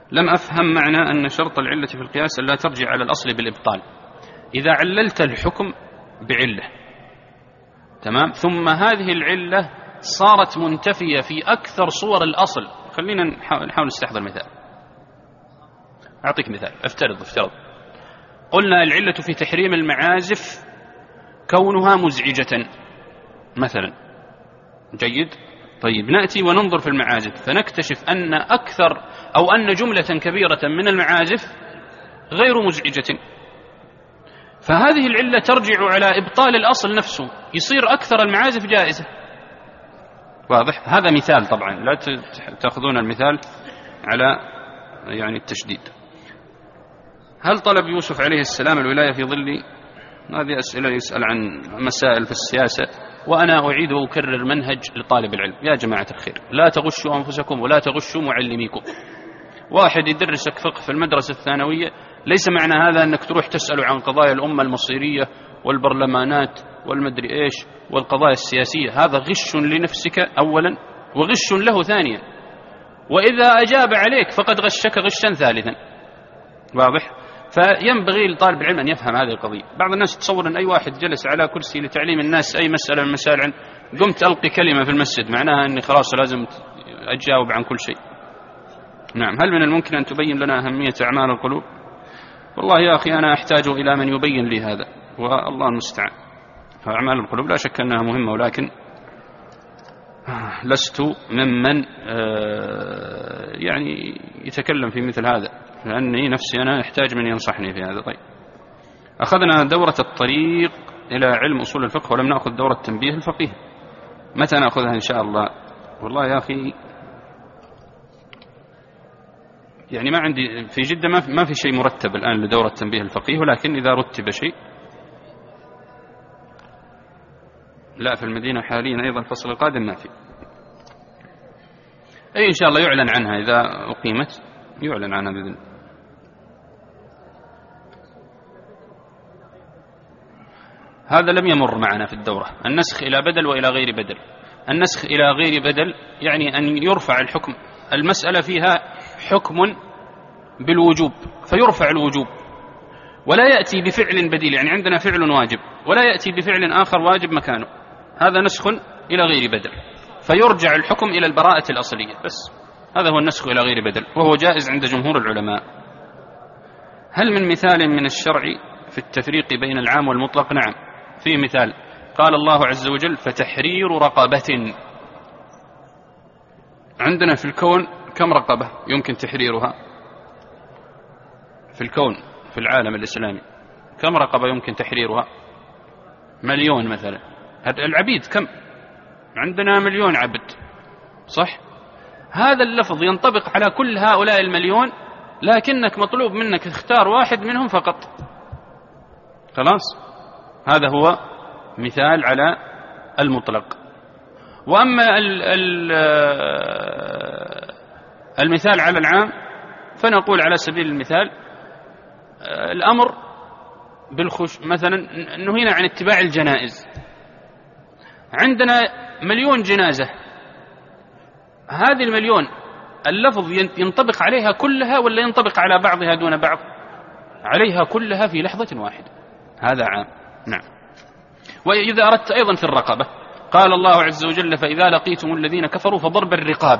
لم أفهم معنى أن شرط العلة في القياس أن لا ترجع على الأصل بالإبطال. إذا عللت الحكم بعلة تمام، ثم هذه العلة صارت منتفية في أكثر صور الأصل. خلينا نحاول نستحضر مثال. أعطيك مثال. افترض افترض قلنا العلة في تحريم المعازف كونها مزعجة مثلا. جيد. طيب نأتي وننظر في المعازف فنكتشف أن أكثر أو أن جملة كبيرة من المعازف غير مزعجة، فهذه العلة ترجع على إبطال الأصل نفسه، يصير أكثر المعازف جائزة. واضح؟ هذا مثال طبعا، لا تأخذون المثال على يعني التشديد. هل طلب يوسف عليه السلام الولاية في ظل؟ هذه أسئلة يسأل عن مسائل في السياسة، وأنا أعيد وأكرر منهج لطالب العلم. يا جماعة الخير، لا تغشوا أنفسكم ولا تغشوا معلميكم. واحد يدرسك فقه في المدرسة الثانوية ليس معنى هذا أنك تروح تسأل عن قضايا الأمة المصيرية والبرلمانات والمدري إيش والقضايا السياسية. هذا غش لنفسك أولا وغش له ثانيا، وإذا أجاب عليك فقد غشك غشا ثالثا. واضح؟ فينبغي لطالب العلم أن يفهم هذه القضية. بعض الناس تصور أن أي واحد جلس على كرسي لتعليم الناس أي مسألة من المسائل عن قمت ألقي كلمة في المسجد معناها أني خلاص لازم أجاوب عن كل شيء. نعم. هل من الممكن أن تبين لنا أهمية أعمال القلوب؟ والله يا أخي أنا أحتاج إلى من يبين لي هذا، والله المستعان. فأعمال القلوب لا شك أنها مهمة، ولكن لست ممن يعني يتكلم في مثل هذا، لأني نفسي أنا أحتاج من ينصحني في هذا. طيب، أخذنا دورة الطريق إلى علم أصول الفقه ولم نأخذ دورة تنبيه الفقيه. متى نأخذها إن شاء الله؟ والله يا أخي يعني ما عندي في جدة ما في شيء مرتب الآن لدورة تنبيه الفقيه، ولكن إذا رتب شيء. لا، في المدينة حاليا أيضا الفصل القادم ما في. أي إن شاء الله يعلن عنها إذا أقيمت، يعلن عنها بإذن. هذا لم يمر معنا في الدورة. النسخ إلى بدل وإلى غير بدل. النسخ إلى غير بدل يعني أن يرفع الحكم، المسألة فيها حكم بالوجوب فيرفع الوجوب ولا يأتي بفعل بديل، يعني عندنا فعل واجب ولا يأتي بفعل آخر واجب مكانه، هذا نسخ إلى غير بدل، فيرجع الحكم إلى البراءة الأصلية بس. هذا هو النسخ إلى غير بدل، وهو جائز عند جمهور العلماء. هل من مثال من الشرع في التفريق بين العام والمطلق؟ نعم، في مثال. قال الله عز وجل: فتحرير رقبة. عندنا في الكون كم رقبة يمكن تحريرها؟ في الكون في العالم الإسلامي كم رقبة يمكن تحريرها؟ مليون مثلا. العبيد كم؟ عندنا مليون عبد، صح؟ هذا اللفظ ينطبق على كل هؤلاء المليون، لكنك مطلوب منك تختار واحد منهم فقط. خلاص، هذا هو مثال على المطلق. وأما ال ال المثال على العام فنقول على سبيل المثال الأمر بالخش مثلا نهينا عن اتباع الجنائز. عندنا مليون جنازة، هذه المليون اللفظ ينطبق عليها كلها ولا ينطبق على بعضها دون بعض؟ عليها كلها في لحظة واحدة، هذا عام. نعم. وإذا أردت أيضا في الرقبة قال الله عز وجل: فإذا لقيتم الذين كفروا فضرب الرقاب.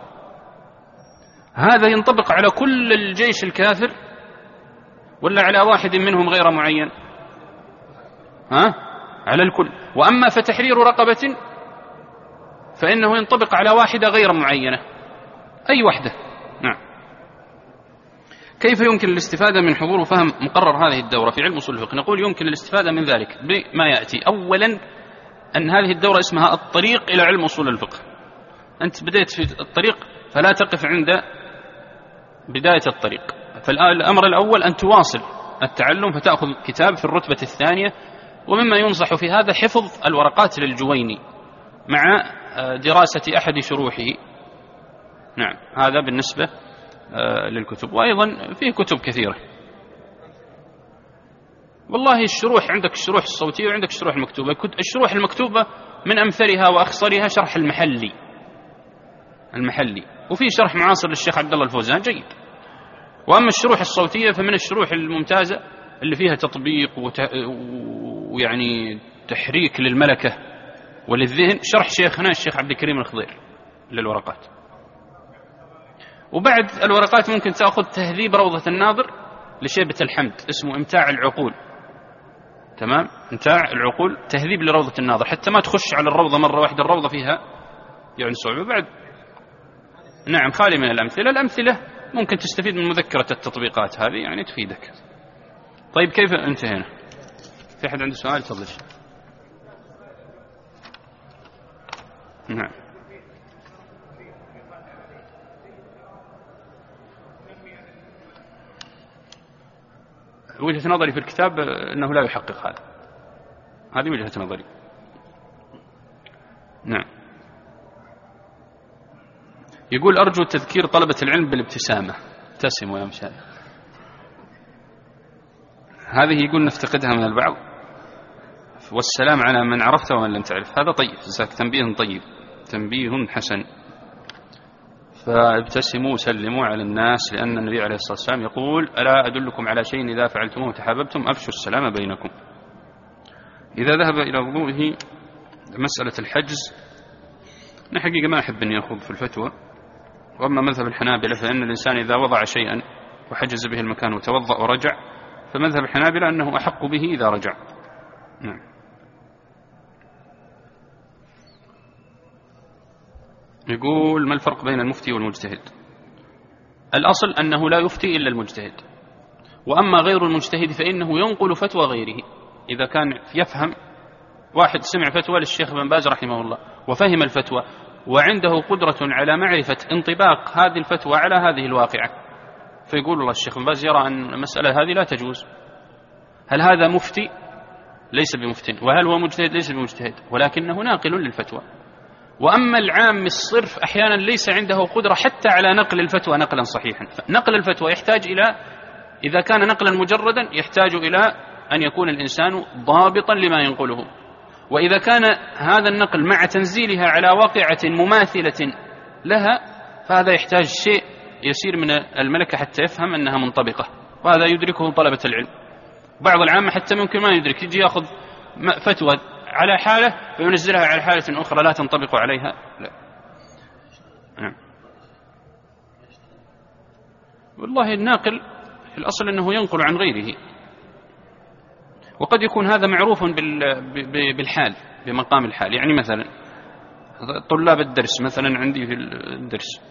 هذا ينطبق على كل الجيش الكافر ولا على واحد منهم غير معين؟ ها؟ على الكل. وأما فتحرير رقبة فإنه ينطبق على واحدة غير معينة، أي واحدة. نعم. كيف يمكن الاستفادة من حضور وفهم مقرر هذه الدورة في علم أصول الفقه؟ نقول يمكن الاستفادة من ذلك بما يأتي. أولا أن هذه الدورة اسمها الطريق إلى علم أصول الفقه. أنت بدأت في الطريق فلا تقف عند بداية الطريق. فالأمر الأول أن تواصل التعلم فتأخذ كتاب في الرتبة الثانية. ومما ينصح في هذا حفظ الورقات للجويني مع دراسة أحد شروحه. نعم، هذا بالنسبة للكتب. وأيضا فيه كتب كثيرة والله. الشروح عندك الشروح الصوتية وعندك الشروح المكتوبة. الشروح المكتوبة من أمثلها وأخصرها شرح المحلي المحلي وفي شرح معاصر للشيخ عبد الله الفوزان جيد. وأما الشروح الصوتية فمن الشروح الممتازة اللي فيها تطبيق ويعني تحريك للملكة وللذهن شرح شيخنا الشيخ عبد الكريم الخضير للورقات. وبعد الورقات ممكن تأخذ تهذيب روضة الناظر لشيبة الحمد اسمه إمتاع العقول، تمام، إمتاع العقول تهذيب لروضة الناظر، حتى ما تخش على الروضة مرة واحدة، الروضة فيها يعني صعوبة. بعد نعم خالي من الأمثلة، الأمثلة ممكن تستفيد من مذكرة التطبيقات هذه يعني تفيدك. طيب كيف انتهينا؟ في أحد عنده سؤال؟ تفضل. نعم. وجهة نظري في الكتاب أنه لا يحقق هذا، هذه وجهة نظري. نعم. يقول أرجو تذكير طلبة العلم بالابتسامة. ابتسموا يا مشايخ. هذه يقول نفتقدها من البعض. والسلام على من عرفت ومن لم تعرف. هذا طيب، تنبيه طيب، تنبيه حسن. فابتسموا وسلموا على الناس، لأن النبي عليه الصلاة والسلام يقول ألا أدلكم على شيء إذا فعلتموه تحاببتم أفشوا السلام بينكم. إذا ذهب إلى وضوئه مسألة الحجز، أنا حقيقة ما أحب أن يأخذ في الفتوى. وأما مذهب الحنابلة فإن الإنسان إذا وضع شيئا وحجز به المكان وتوضأ ورجع، فمذهب الحنابلة أنه أحق به إذا رجع. نعم. يقول ما الفرق بين المفتي والمجتهد؟ الأصل أنه لا يفتي إلا المجتهد، وأما غير المجتهد فإنه ينقل فتوى غيره. إذا كان يفهم، واحد سمع فتوى للشيخ بن باز رحمه الله وفهم الفتوى وعنده قدرة على معرفة انطباق هذه الفتوى على هذه الواقعة، فيقول الله الشيخ بن باز يرى أن المسألة هذه لا تجوز. هل هذا مفتي؟ ليس بمفتن. وهل هو مجتهد؟ ليس بمجتهد، ولكنه ناقل للفتوى. وأما العام الصرف أحيانا ليس عنده قدرة حتى على نقل الفتوى نقلا صحيحا. نقل الفتوى يحتاج إلى، إذا كان نقلا مجردا يحتاج إلى أن يكون الإنسان ضابطا لما ينقله، وإذا كان هذا النقل مع تنزيلها على واقعة مماثلة لها فهذا يحتاج شيء يسير من الملكة حتى يفهم أنها منطبقة، وهذا يدركه طلبة العلم. بعض العامة حتى ممكن ما يدرك، يجي يأخذ فتوى على حالة وينزلها على حالة أخرى لا تنطبق عليها. لا. نعم. والله الناقل في الأصل أنه ينقل عن غيره، وقد يكون هذا معروف بالحال، بمقام الحال. يعني مثلا طلاب الدرس مثلا عندي في الدرس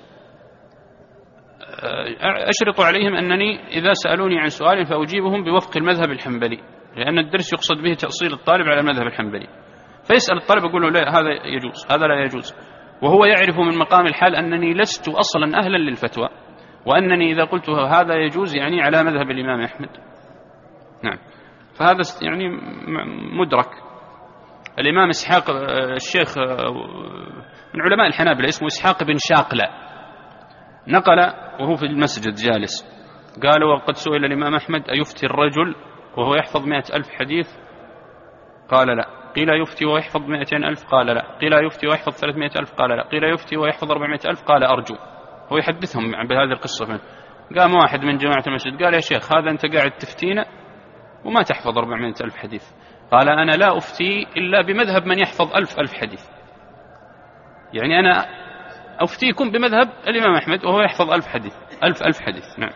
أشرط عليهم أنني إذا سألوني عن سؤال فأجيبهم بوفق المذهب الحنبلي، لأن الدرس يقصد به تأصيل الطالب على المذهب الحنبلي. فيسأل الطالب يقول له لا هذا يجوز هذا لا يجوز، وهو يعرف من مقام الحال أنني لست أصلا أهلا للفتوى، وأنني إذا قلت هذا يجوز يعني على مذهب الإمام أحمد. نعم. فهذا يعني مدرك. الإمام إسحاق الشيخ من علماء الحنابلة اسمه إسحاق بن شاقلة نقل وهو في المسجد جالس، قال وقد سئل الإمام أحمد أيفتي الرجل وهو يحفظ مئة ألف حديث؟ قال لا. قيل يفتي ويحفظ مئتين ألف؟ قال لا. قيل يفتي ويحفظ ثلاثمائة ألف؟ قال لا. قيل يفتي ويحفظ أربعمائة ألف؟ قال أرجو. هو يحدثهم بهذه القصة. منه قام واحد من جماعة المسجد قال يا شيخ هذا أنت قاعد تفتينا وما تحفظ أربعمائة ألف حديث. قال أنا لا أفتي إلا بمذهب من يحفظ ألف ألف حديث، يعني أنا أفتيكم بمذهب الإمام أحمد وهو يحفظ ألف حديث ألف ألف حديث. نعم.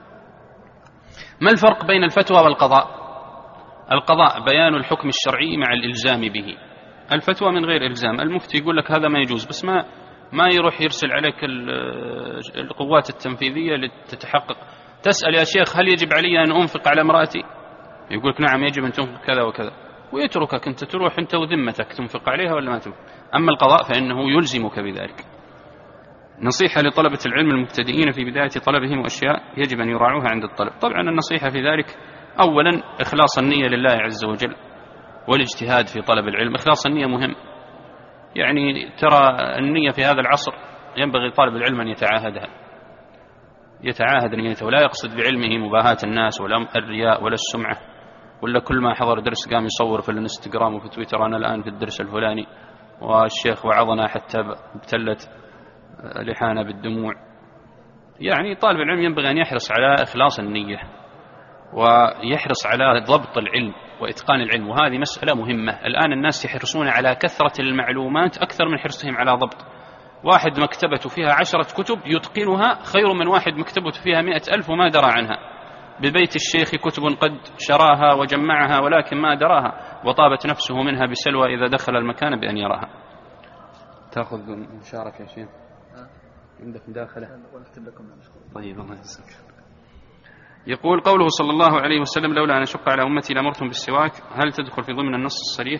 ما الفرق بين الفتوى والقضاء؟ القضاء بيان الحكم الشرعي مع الإلزام به، الفتوى من غير إلزام. المفتي يقول لك هذا ما يجوز، بس ما ما يروح يرسل عليك القوات التنفيذية لتتحقق. تسأل يا شيخ هل يجب علي أن أنفق على امرأتي؟ يقول لك نعم يجب أن تنفق كذا وكذا، ويتركك أنت تروح أنت وذمتك تنفق عليها ولا ما تنفق. أما القضاء فإنه يلزمك بذلك. نصيحة لطلبة العلم المبتدئين في بداية طلبهم وأشياء يجب أن يراعوها عند الطلب. طبعا النصيحة في ذلك أولا إخلاص النية لله عز وجل والاجتهاد في طلب العلم. إخلاص النية مهم، يعني ترى النية في هذا العصر ينبغي طالب العلم أن يتعاهدها، يتعاهد نيته ولا يقصد بعلمه مباهاة الناس ولا الرياء ولا السمعة، ولا كل ما حضر درس قام يصور في الانستغرام وفي تويتر أنا الآن في الدرس الفلاني والشيخ وعظنا حتى ابتلت لحانا بالدموع. يعني طالب العلم ينبغي أن يحرص على إخلاص النية ويحرص على ضبط العلم وإتقان العلم، وهذه مسألة مهمة. الآن الناس يحرصون على كثرة المعلومات أكثر من حرصهم على ضبط. واحد مكتبته فيها عشرة كتب يتقنها خير من واحد مكتبته فيها مئة ألف وما درى عنها. ببيت الشيخ كتب قد شراها وجمعها ولكن ما دراها، وطابت نفسه منها بسلوى إذا دخل المكان بأن يراها. تأخذ مشاركة يا شيخ؟ عندك مداخلة؟ طيب الله يجزاك. يقول قوله صلى الله عليه وسلم لولا أن أشق على أمتي لأمرتهم بالسواك، هل تدخل في ضمن النص الصريح؟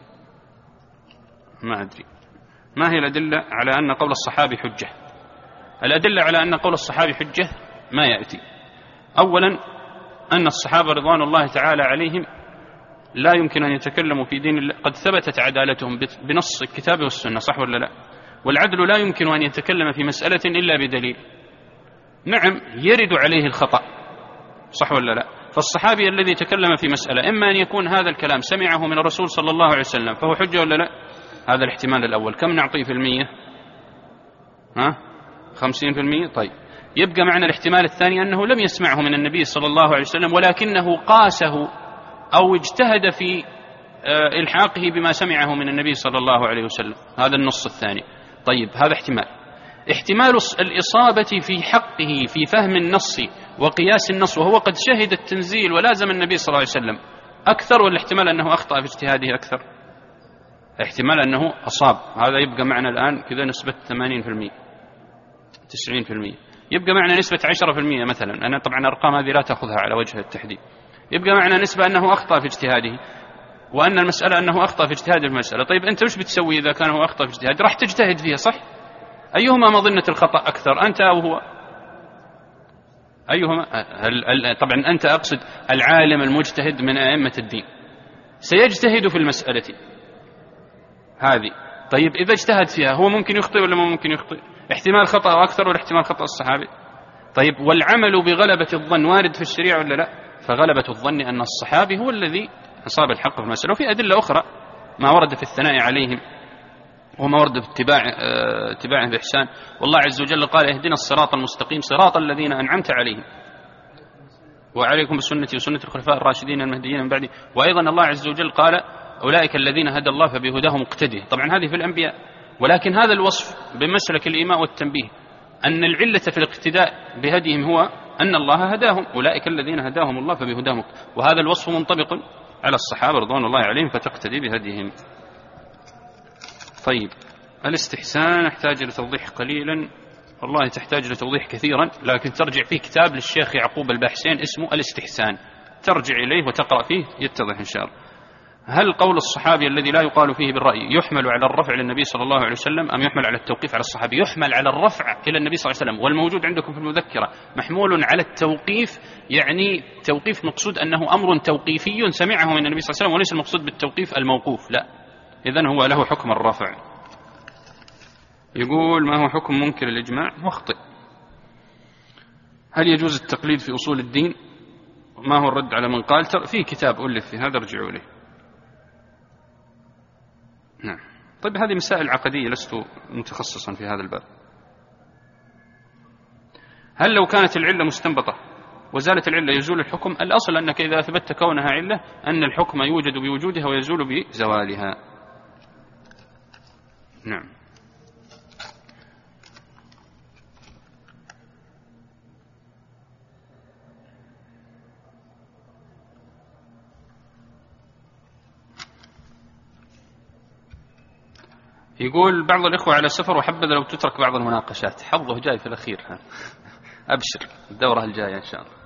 ما أدري. ما هي الأدلة على أن قول الصحابي حجة؟ الأدلة على أن قول الصحابي حجة ما يأتي. أولا أن الصحابة رضوان الله تعالى عليهم لا يمكن أن يتكلموا في دين الله، قد ثبتت عدالتهم بنص الكتاب والسنة، صح ولا لا؟ والعدل لا يمكن أن يتكلم في مسألة إلا بدليل. نعم يرد عليه الخطأ، صح ولا لا؟ فالصحابي الذي تكلم في مسألة إما أن يكون هذا الكلام سمعه من الرسول صلى الله عليه وسلم فهو حجة ولا لا؟ هذا الاحتمال الأول. كم نعطيه في المية؟ ها؟ خمسين في المية. طيب يبقى معنا الاحتمال الثاني أنه لم يسمعه من النبي صلى الله عليه وسلم ولكنه قاسه أو اجتهد في إلحاقه بما سمعه من النبي صلى الله عليه وسلم. هذا النص الثاني. طيب هذا احتمال. احتمال الإصابة في حقه في فهم النص وقياس النص وهو قد شهد التنزيل ولازم النبي صلى الله عليه وسلم أكثر، ولا احتمال أنه أخطأ في اجتهاده أكثر؟ احتمال أنه أصاب. هذا يبقى معنا الآن كذا نسبة ثمانين في المية تسعين في المية. يبقى معنا نسبة عشرة في المية مثلا. أنا طبعا الأرقام هذه لا تأخذها على وجه التحديد. يبقى معنا نسبة أنه أخطأ في اجتهاده، وأن المسألة أنه أخطأ في اجتهاده في المسألة. طيب أنت وش بتسوي إذا كان هو أخطأ في اجتهاده؟ راح تجتهد فيها، صح؟ أيهما مظنة الخطأ أكثر، أنت أو هو؟ أيهما؟ هل طبعا أنت أقصد العالم المجتهد من أئمة الدين سيجتهد في المسألة هذه. طيب إذا اجتهد فيها هو ممكن يخطئ ولا ما ممكن يخطئ؟ احتمال خطأ أكثر ولا احتمال خطأ الصحابي؟ طيب والعمل بغلبة الظن وارد في الشريعة ولا لا؟ فغلبة الظن أن الصحابي هو الذي أصاب الحق في المسألة. وفي أدلة أخرى ما ورد في الثناء عليهم وما ورد في اتباع اتباعهم بإحسان. والله عز وجل قال اهدنا الصراط المستقيم صراط الذين أنعمت عليهم وعليكم بسنتي وسنة الخلفاء الراشدين المهديين من بعدي. وأيضا الله عز وجل قال أولئك الذين هدى الله فبهداهم اقتدي. طبعا هذه في الأنبياء، ولكن هذا الوصف بمسلك الإيماء والتنبيه أن العلة في الاقتداء بهديهم هو أن الله هداهم، أولئك الذين هداهم الله فبهداهم، وهذا الوصف منطبق على الصحابة رضوان الله عليهم فتقتدي بهديهم. طيب الاستحسان يحتاج لتوضيح قليلا، والله تحتاج لتوضيح كثيرا، لكن ترجع فيه كتاب للشيخ يعقوب الباحسين اسمه الاستحسان، ترجع إليه وتقرأ فيه يتضح إن شاء الله. هل قول الصحابي الذي لا يقال فيه بالرأي يحمل على الرفع للنبي صلى الله عليه وسلم أم يحمل على التوقيف على الصحابي؟ يحمل على الرفع إلى النبي صلى الله عليه وسلم، والموجود عندكم في المذكرة محمول على التوقيف، يعني توقيف مقصود أنه أمر توقيفي سمعه من النبي صلى الله عليه وسلم، وليس المقصود بالتوقيف الموقوف، لا، إذن هو له حكم الرفع. يقول ما هو حكم منكر الإجماع؟ مخطئ. هل يجوز التقليد في أصول الدين؟ ما هو الرد على من قال؟ في كتاب ألف في هذا ارجعوا له. نعم. طيب هذه مسائل عقدية لست متخصصا في هذا الباب. هل لو كانت العلة مستنبطة وزالت العلة يزول الحكم؟ الأصل أنك إذا أثبتت كونها علة أن الحكم يوجد بوجودها ويزول بزوالها. نعم. يقول بعض الإخوة على سفر وحبذا لو تترك بعض المناقشات، حظه جاي في الأخير. أبشر الدورة الجاية إن شاء الله.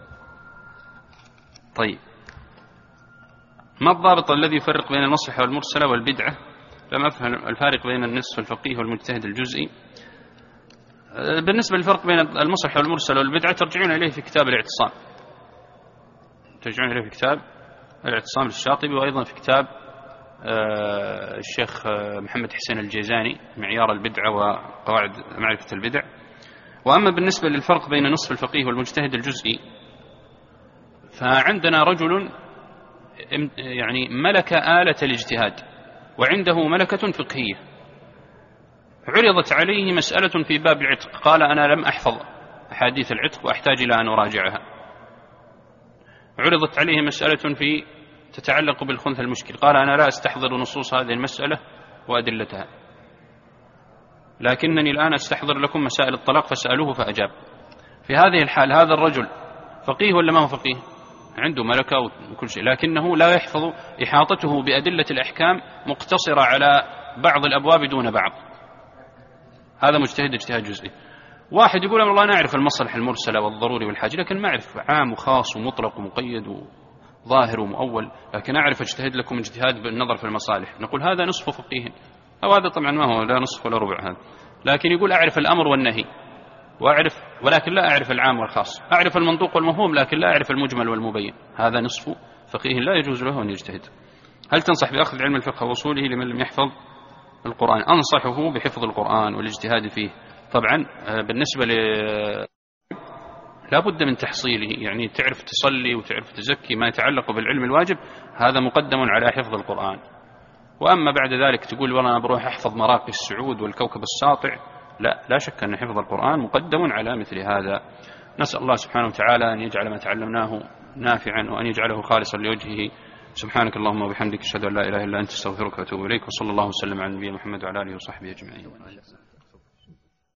طيب ما الضابط الذي يفرق بين المصلحة والمرسلة والبدعة؟ لم أفهم الفارق بين النصف الفقيه والمجتهد الجزئي. بالنسبة للفرق بين المصلحة والمرسلة والبدعة ترجعون إليه في كتاب الاعتصام، ترجعون إليه في كتاب الاعتصام للشاطبي، وأيضا في كتاب الشيخ محمد حسين الجيزاني معيار البدعة وقواعد معرفة البدع. وأما بالنسبة للفرق بين نصف الفقيه والمجتهد الجزئي، فعندنا رجل يعني ملك آلة الاجتهاد وعنده ملكة فقهية، عرضت عليه مسألة في باب العتق، قال أنا لم أحفظ أحاديث العتق وأحتاج إلى أن أراجعها. عرضت عليه مسألة في تتعلق بالخنث المشكل، قال أنا لا أستحضر نصوص هذه المسألة وأدلتها، لكنني الآن أستحضر لكم مسائل الطلاق فسألوه فأجاب. في هذه الحال هذا الرجل فقيه ولا ما هو فقيه؟ عنده ملكة وكل شيء، لكنه لا يحفظ، إحاطته بأدلة الأحكام مقتصرة على بعض الأبواب دون بعض، هذا مجتهد اجتهاد جزئي. واحد يقول والله أنا أعرف المصلحة المرسلة والضروري والحاجة، لكن ما أعرف عام وخاص ومطلق ومقيد وظاهر ومؤول، لكن أعرف اجتهد لكم اجتهاد بالنظر في المصالح. نقول هذا نصف فقيه، أو هذا طبعا ما هو لا نصف ولا ربع هذا، لكن يقول أعرف الأمر والنهي وأعرف، ولكن لا أعرف العام والخاص، أعرف المنطوق والمفهوم لكن لا أعرف المجمل والمبين، هذا نصف فقيه لا يجوز له أن يجتهد. هل تنصح بأخذ علم الفقه ووصوله لمن لم يحفظ القرآن؟ أنصحه بحفظ القرآن والاجتهاد فيه طبعا. بالنسبة ل لا بد من تحصيله، يعني تعرف تصلي وتعرف تزكي، ما يتعلق بالعلم الواجب هذا مقدم على حفظ القرآن. وأما بعد ذلك تقول والله أنا بروح أحفظ مراقي السعود والكوكب الساطع، لا لا شك أن حفظ القرآن مقدم على مثل هذا. نسأل الله سبحانه وتعالى أن يجعل ما تعلمناه نافعا وأن يجعله خالصا لوجهه. سبحانك اللهم وبحمدك أشهد أن لا إله إلا أنت استغفرك وأتوب إليك، وصلى الله وسلم على نبينا محمد وعلى آله وصحبه أجمعين.